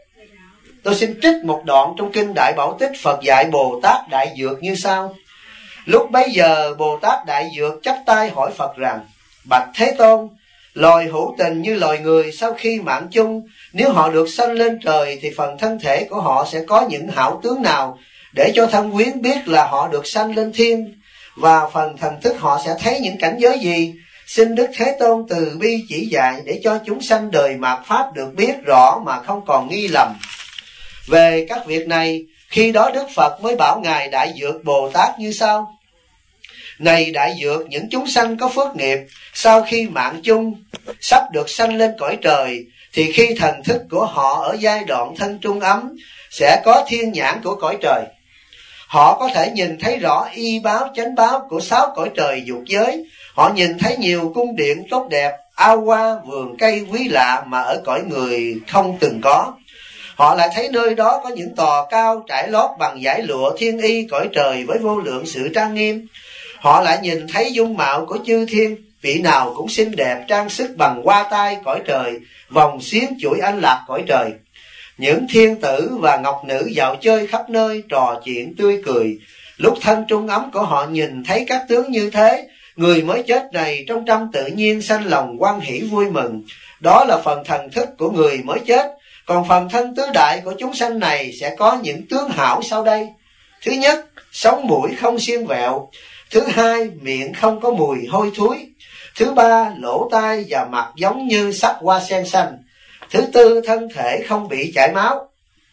Đại Bảo Tích Phật dạy Bồ Tát Đại Dược như sau. Lúc bấy giờ Bồ Tát Đại Dược chắp tay hỏi Phật rằng: Bạch Thế Tôn, loài hữu tình như loài người sau khi mạng chung, nếu họ được sanh lên trời thì phần thân thể của họ sẽ có những hảo tướng nào để cho thân quyến biết là họ được sanh lên thiên, và phần thần thức họ sẽ thấy những cảnh giới gì? Xin Đức Thế Tôn từ bi chỉ dạy để cho chúng sanh đời mạt pháp được biết rõ mà không còn nghi lầm. Về các việc này, khi đó Đức Phật mới bảo Ngài Đại Dược Bồ Tát như sau: Này Đại Dược, những chúng sanh có phước nghiệp sau khi mạng chung sắp được sanh lên cõi trời thì khi thần thức của họ ở giai đoạn thân trung ấm sẽ có thiên nhãn của cõi trời. Họ có thể nhìn thấy rõ y báo chánh báo của 6 cõi trời dục giới. Họ nhìn thấy nhiều cung điện tốt đẹp, ao hoa, vườn cây quý lạ mà ở cõi người không từng có. Họ lại thấy nơi đó có những tòa cao trải lót bằng dải lụa thiên y cõi trời với vô lượng sự trang nghiêm. Họ lại nhìn thấy dung mạo của chư thiên, vị nào cũng xinh đẹp trang sức bằng hoa tai cõi trời, vòng xiến chuỗi anh lạc cõi trời. Những thiên tử và ngọc nữ dạo chơi khắp nơi, trò chuyện tươi cười. Lúc thân trung ấm của họ nhìn thấy các tướng như thế, người mới chết này trong trăm tự nhiên sanh lòng hoan hỷ vui mừng. Đó là phần thần thức của người mới chết. Còn phần thân tứ đại của chúng sanh này sẽ có những tướng hảo sau đây. Thứ nhất, sống mũi không xiên vẹo. Thứ hai, miệng không có mùi hôi thối. Thứ ba, lỗ tai và mặt giống như sắc hoa sen xanh. Thứ tư, thân thể không bị chảy máu.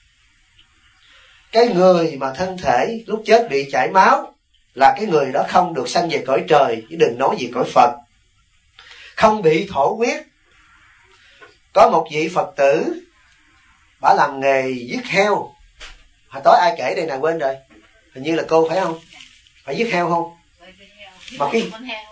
Cái người mà thân thể lúc chết bị chảy máu là cái người đó không được sanh về cõi trời, chứ đừng nói gì cõi Phật. Không bị thổ huyết. Có một vị Phật tử, bả làm nghề giết heo. Hồi tối ai kể đây nè, quên rồi. Hình như là cô phải không? Phải giết heo không? Mà cái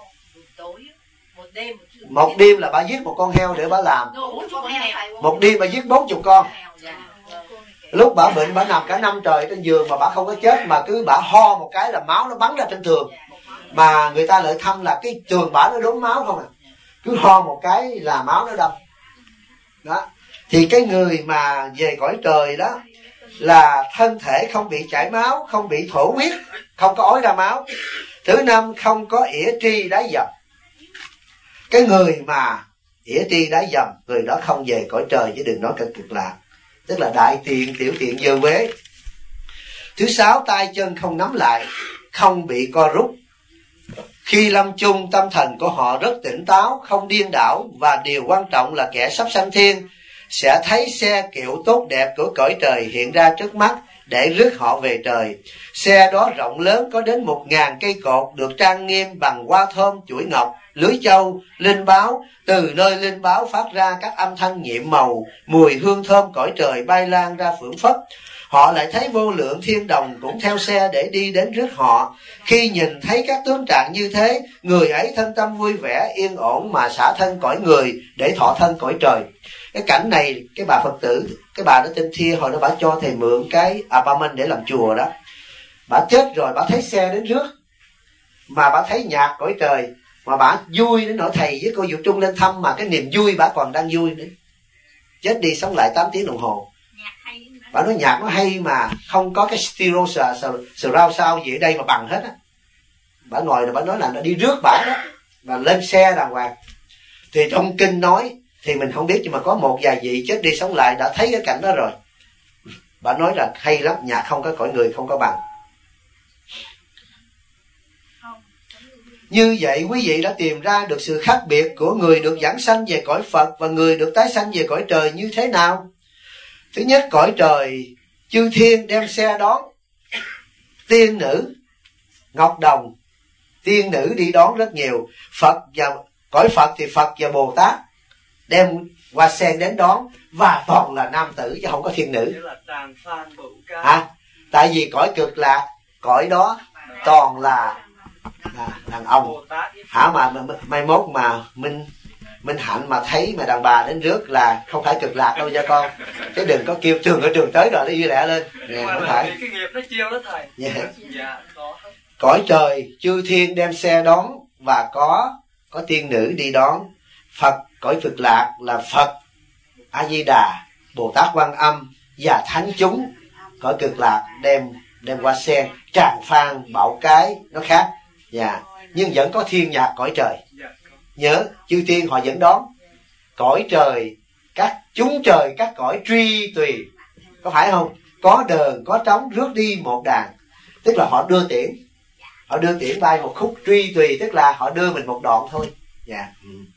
một đêm là bả giết một con heo để bả làm. Một đêm bả giết 40 con. Lúc bả bệnh, bả nằm cả năm trời trên giường mà bả không có chết, mà cứ bả ho một cái là máu nó bắn ra trên tường. Mà người ta lại thăm là cái tường bả nó đốm máu không à. Cứ ho một cái là máu nó đâm. Đó. Thì cái người mà về cõi trời đó là thân thể không bị chảy máu, không bị thổ huyết, không có ói ra máu. Thứ năm, không có ỉa tri đáy dầm. Cái người mà ỉa tri đáy dầm, người đó không về cõi trời, chứ đừng nói cõi cực lạc. Tức là đại tiện, tiểu tiện, dơ quế. Thứ sáu, tay chân không nắm lại, không bị co rút. Khi lâm chung, tâm thần của họ rất tỉnh táo, không điên đảo, và điều quan trọng là kẻ sắp sanh thiên sẽ thấy xe kiệu tốt đẹp của cõi trời hiện ra trước mắt để rước họ về trời. Xe đó rộng lớn, có đến 1000 cây cột, được trang nghiêm bằng hoa thơm, chuỗi ngọc, lưới châu, linh báo. Từ nơi linh báo phát ra các âm thanh nhiệm màu, mùi hương thơm cõi trời bay lan ra phưởng phất. Họ lại thấy vô lượng thiên đồng cũng theo xe để đi đến rước họ. Khi nhìn thấy các tướng trạng như thế, người ấy thân tâm vui vẻ, yên ổn mà xả thân cõi người để thọ thân cõi trời. Cái cảnh này, cái bà Phật tử, cái bà đó tên Thia, hồi đó bà cho thầy mượn cái apartment để làm chùa đó. Bà chết rồi, bà thấy xe đến rước, mà bà thấy nhạc cõi trời, mà bà vui đến nỗi thầy với cô Diệu Trung lên thăm, mà cái niềm vui bà còn đang vui nữa. Chết đi sống lại 8 tiếng đồng hồ. Bà nói nhạc nó hay mà không có cái stereo surround sound gì ở đây mà bằng hết á. Bà ngồi rồi bà nói là nó đi rước bà đó, và lên xe đàng hoàng. Thì trong kinh nói thì mình không biết, nhưng mà có một vài vị chết đi sống lại đã thấy cái cảnh đó rồi. Bà nói là hay lắm, nhạc không có cõi người không có bằng. Như vậy quý vị đã tìm ra được sự khác biệt của người được giảng sanh về cõi Phật và người được tái sanh về cõi trời như thế nào. Thứ nhất, cõi trời chư thiên đem xe đón, tiên nữ ngọc đồng, tiên nữ đi đón rất nhiều. Phật và cõi Phật thì Phật và Bồ Tát đem hoa sen đến đón, và toàn là nam tử chứ không có thiên nữ. Tại vì cõi cực lạc, cõi đó toàn là đàn ông. Mà mai mốt mà Minh Hạnh mà thấy mà đàn bà đến rước là không phải cực lạc đâu nha con, chứ đừng có kêu trường ở trường tới rồi nó vui lẹ lên. Không phải cái nghiệp nó chiêu đó thầy. Dạ, cõi trời chư thiên đem xe đón, và có tiên nữ đi đón. Phật cõi cực lạc là Phật A Di Đà, Bồ Tát Quan Âm và thánh chúng cõi cực lạc đem hoa sen tràng phan bảo cái, nó khác. Dạ, nhưng vẫn có thiên nhạc cõi trời. Nhớ chư thiên họ vẫn đón. Cõi trời, các chúng trời, các cõi truy tùy, có phải không? Có đờn có trống rước đi một đàn, tức là họ đưa tiễn. Họ đưa tiễn bay một khúc. Truy tùy tức là họ đưa mình một đoạn thôi. Dạ.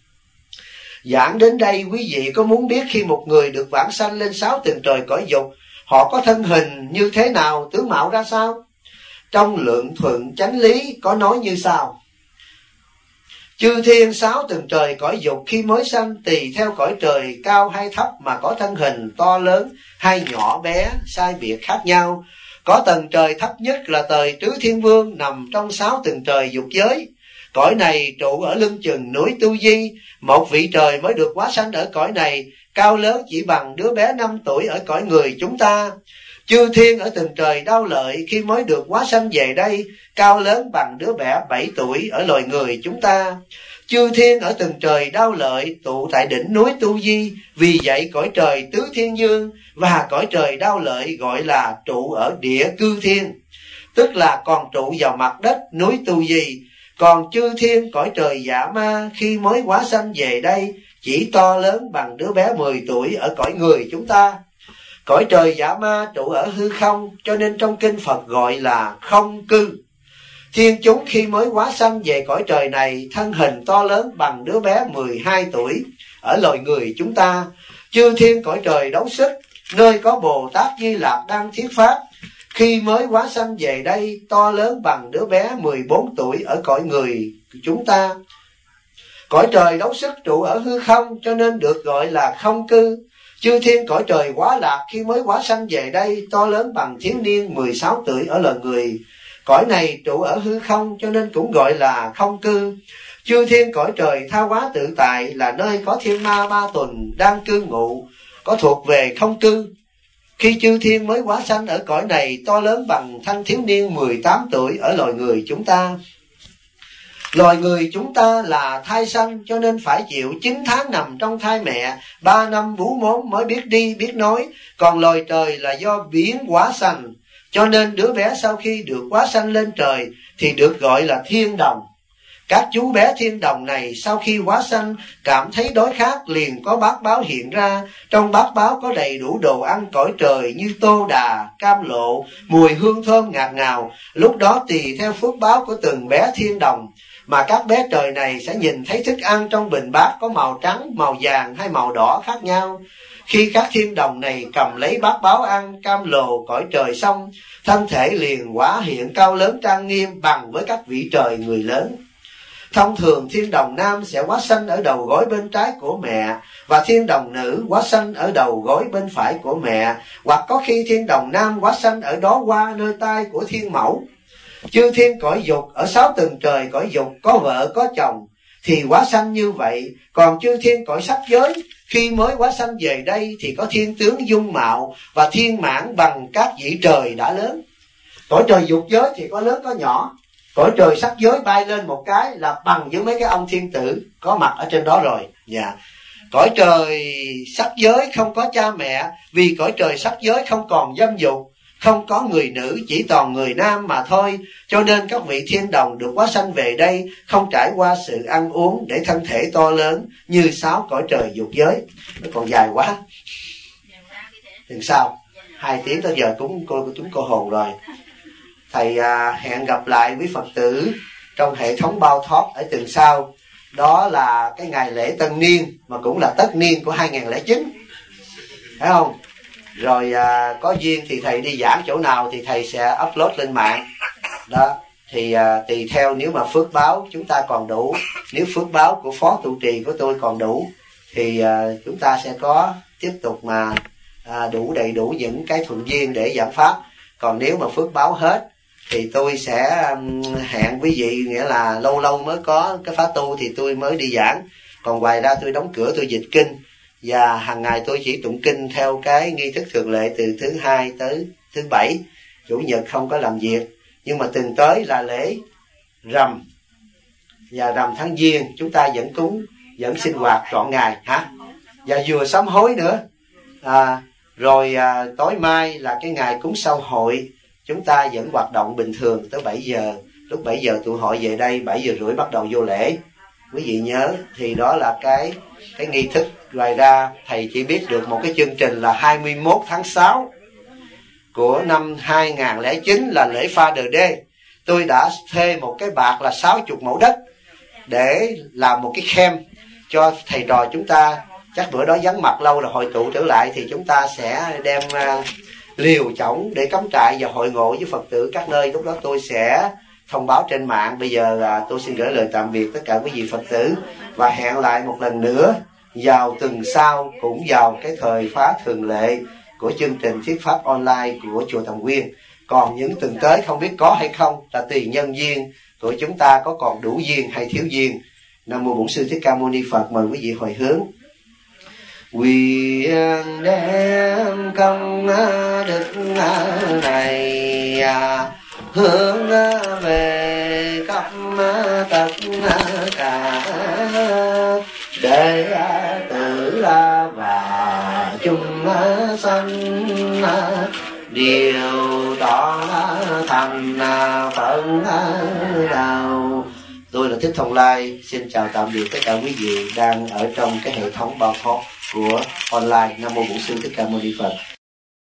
Giảng đến đây, quý vị có muốn biết khi một người được vãng sanh lên 6 tầng trời cõi dục, họ có thân hình như thế nào, tướng mạo ra sao? Trong Lượng Thuận Chánh Lý có nói như sau: chư thiên 6 tầng trời cõi dục khi mới sanh, tùy theo cõi trời cao hay thấp mà có thân hình to lớn hay nhỏ bé, sai biệt khác nhau. Có tầng trời thấp nhất là trời Tứ Thiên Vương, nằm trong 6 tầng trời dục giới. Cõi này trụ ở lưng chừng núi Tu Di. Một vị trời mới được hóa sanh ở cõi này, cao lớn chỉ bằng đứa bé 5 tuổi ở cõi người chúng ta. Chư thiên ở tầng trời Đao Lợi khi mới được hóa sanh về đây, cao lớn bằng đứa bé 7 tuổi ở loài người chúng ta. Chư thiên ở tầng trời Đao Lợi tụ tại đỉnh núi Tu Di, vì vậy cõi trời Tứ Thiên Dương và cõi trời Đao Lợi gọi là trụ ở địa cư thiên, tức là còn trụ vào mặt đất núi Tu Di. Còn chư thiên cõi trời Dạ Ma khi mới hóa sanh về đây chỉ to lớn bằng đứa bé 10 tuổi ở cõi người chúng ta. Cõi trời Dạ Ma trụ ở hư không, cho nên trong kinh Phật gọi là không cư. Thiên chúng khi mới hóa sanh về cõi trời này, thân hình to lớn bằng đứa bé 12 tuổi ở loài người chúng ta. Chư thiên cõi trời Đấu Sức, nơi có Bồ Tát Di Lặc đang thuyết pháp, khi mới hóa sanh về đây to lớn bằng đứa bé 14 tuổi ở cõi người chúng ta. Cõi trời Đấu Sức trụ ở hư không, cho nên được gọi là không cư. Chư thiên cõi trời Quá Lạc khi mới hóa sanh về đây to lớn bằng thiếu niên 16 tuổi ở loài người. Cõi này trụ ở hư không, cho nên cũng gọi là không cư. Chư thiên cõi trời Tha Hóa Tự Tại là nơi có thiên ma ba tuần đang cư ngụ, có thuộc về không cư. Khi chư thiên mới hóa sanh ở cõi này to lớn bằng thanh thiếu niên 18 tuổi ở loài người chúng ta. Loài người chúng ta là thai sanh, cho nên phải chịu 9 tháng nằm trong thai mẹ, 3 năm bú mốm mới biết đi biết nói. Còn loài trời là do biến hóa sanh, cho nên đứa bé sau khi được hóa sanh lên trời thì được gọi là thiên đồng. Các chú bé thiên đồng này sau khi hóa sanh cảm thấy đói khát, liền có bát báo hiện ra. Trong bát báo có đầy đủ đồ ăn cõi trời như tô đà, cam lộ, mùi hương thơm ngạt ngào. Lúc đó tùy theo phước báo của từng bé thiên đồng mà các bé trời này sẽ nhìn thấy thức ăn trong bình bát có màu trắng, màu vàng hay màu đỏ khác nhau. Khi các thiên đồng này cầm lấy bát báo ăn cam lồ cõi trời xong, thân thể liền hóa hiện cao lớn trang nghiêm bằng với các vị trời người lớn. Thông thường thiên đồng nam sẽ hóa sanh ở đầu gối bên trái của mẹ, và thiên đồng nữ hóa sanh ở đầu gối bên phải của mẹ, hoặc có khi thiên đồng nam hóa sanh ở đó qua nơi tai của thiên mẫu. Chư thiên cõi dục ở 6 tầng trời cõi dục có vợ có chồng thì hóa sanh như vậy. Còn chư thiên cõi sắc giới khi mới hóa sanh về đây thì có thiên tướng dung mạo và thiên mãn bằng các vị trời đã lớn. Cõi trời dục giới thì có lớn có nhỏ. Cõi trời sắc giới bay lên một cái là bằng với mấy cái ông thiên tử có mặt ở trên đó rồi. Cõi trời sắc giới không có cha mẹ, vì cõi trời sắc giới không còn dâm dục, không có người nữ, chỉ toàn người nam mà thôi. Cho nên các vị thiên đồng được hóa sanh về đây không trải qua sự ăn uống để thân thể to lớn như 6 cõi trời dục giới. Nó còn dài quá. Lần sau 2 tiếng tới giờ chúng cô hồn rồi. Thầy hẹn gặp lại quý Phật tử trong hệ thống bao thoát ở tuần sau. Đó là cái ngày lễ tân niên mà cũng là tất niên của 2009, phải không? Rồi có duyên thì thầy đi giảng chỗ nào thì thầy sẽ upload lên mạng. đó. Thì tùy theo, nếu mà phước báo chúng ta còn đủ, nếu phước báo của phó trụ trì của tôi còn đủ, thì chúng ta sẽ có tiếp tục mà đủ đầy đủ những cái thuận duyên để giảng pháp. Còn nếu mà phước báo hết thì tôi sẽ hẹn quý vị, nghĩa là lâu lâu mới có cái khóa tu thì tôi mới đi giảng. Còn ngoài ra tôi đóng cửa, tôi dịch kinh, và hàng ngày tôi chỉ tụng kinh theo cái nghi thức thường lệ từ thứ Hai tới thứ Bảy, Chủ nhật không có làm việc. Nhưng mà từng tới là lễ rằm và rằm tháng Giêng chúng ta vẫn cúng, vẫn sinh hoạt trọn ngày hả, và vừa sám hối nữa. Rồi tối mai là cái ngày cúng sau hội, chúng ta vẫn hoạt động bình thường tới 7 giờ. Lúc 7 giờ tụ hội về đây, 7 giờ rưỡi bắt đầu vô lễ. Quý vị nhớ, thì đó là cái nghi thức. Ngoài ra thầy chỉ biết được một cái chương trình là 21 tháng 6 của năm 2009 là lễ Father Day. Tôi đã thuê một cái bạc là 60 mẫu đất để làm một cái camp cho thầy trò chúng ta. Chắc bữa đó vắng mặt lâu rồi hội tụ trở lại thì chúng ta sẽ đem liều chổng để cắm trại và hội ngộ với Phật tử các nơi. Lúc đó tôi sẽ thông báo trên mạng. Bây giờ tôi xin gửi lời tạm biệt tất cả quý vị Phật tử, và hẹn lại một lần nữa vào tuần sau, cũng vào cái thời khóa thường lệ của chương trình thuyết pháp online của chùa Thần Nguyên. Còn những tuần tới không biết có hay không, là tùy nhân duyên của chúng ta có còn đủ duyên hay thiếu duyên. Nam mô Bổn Sư Thích Ca Mâu Ni Phật. Mời quý vị hồi hướng. Nguyện đem công đức này hướng về khắp tất cả đệ tử và chúng sanh đều tỏ thành phận đạo. Tôi là Thích Thông Lai, xin chào tạm biệt tất cả quý vị đang ở trong cái hệ thống bao thoát của online. Nam mô Bổn Sư Thích Ca Mâu Ni Phật.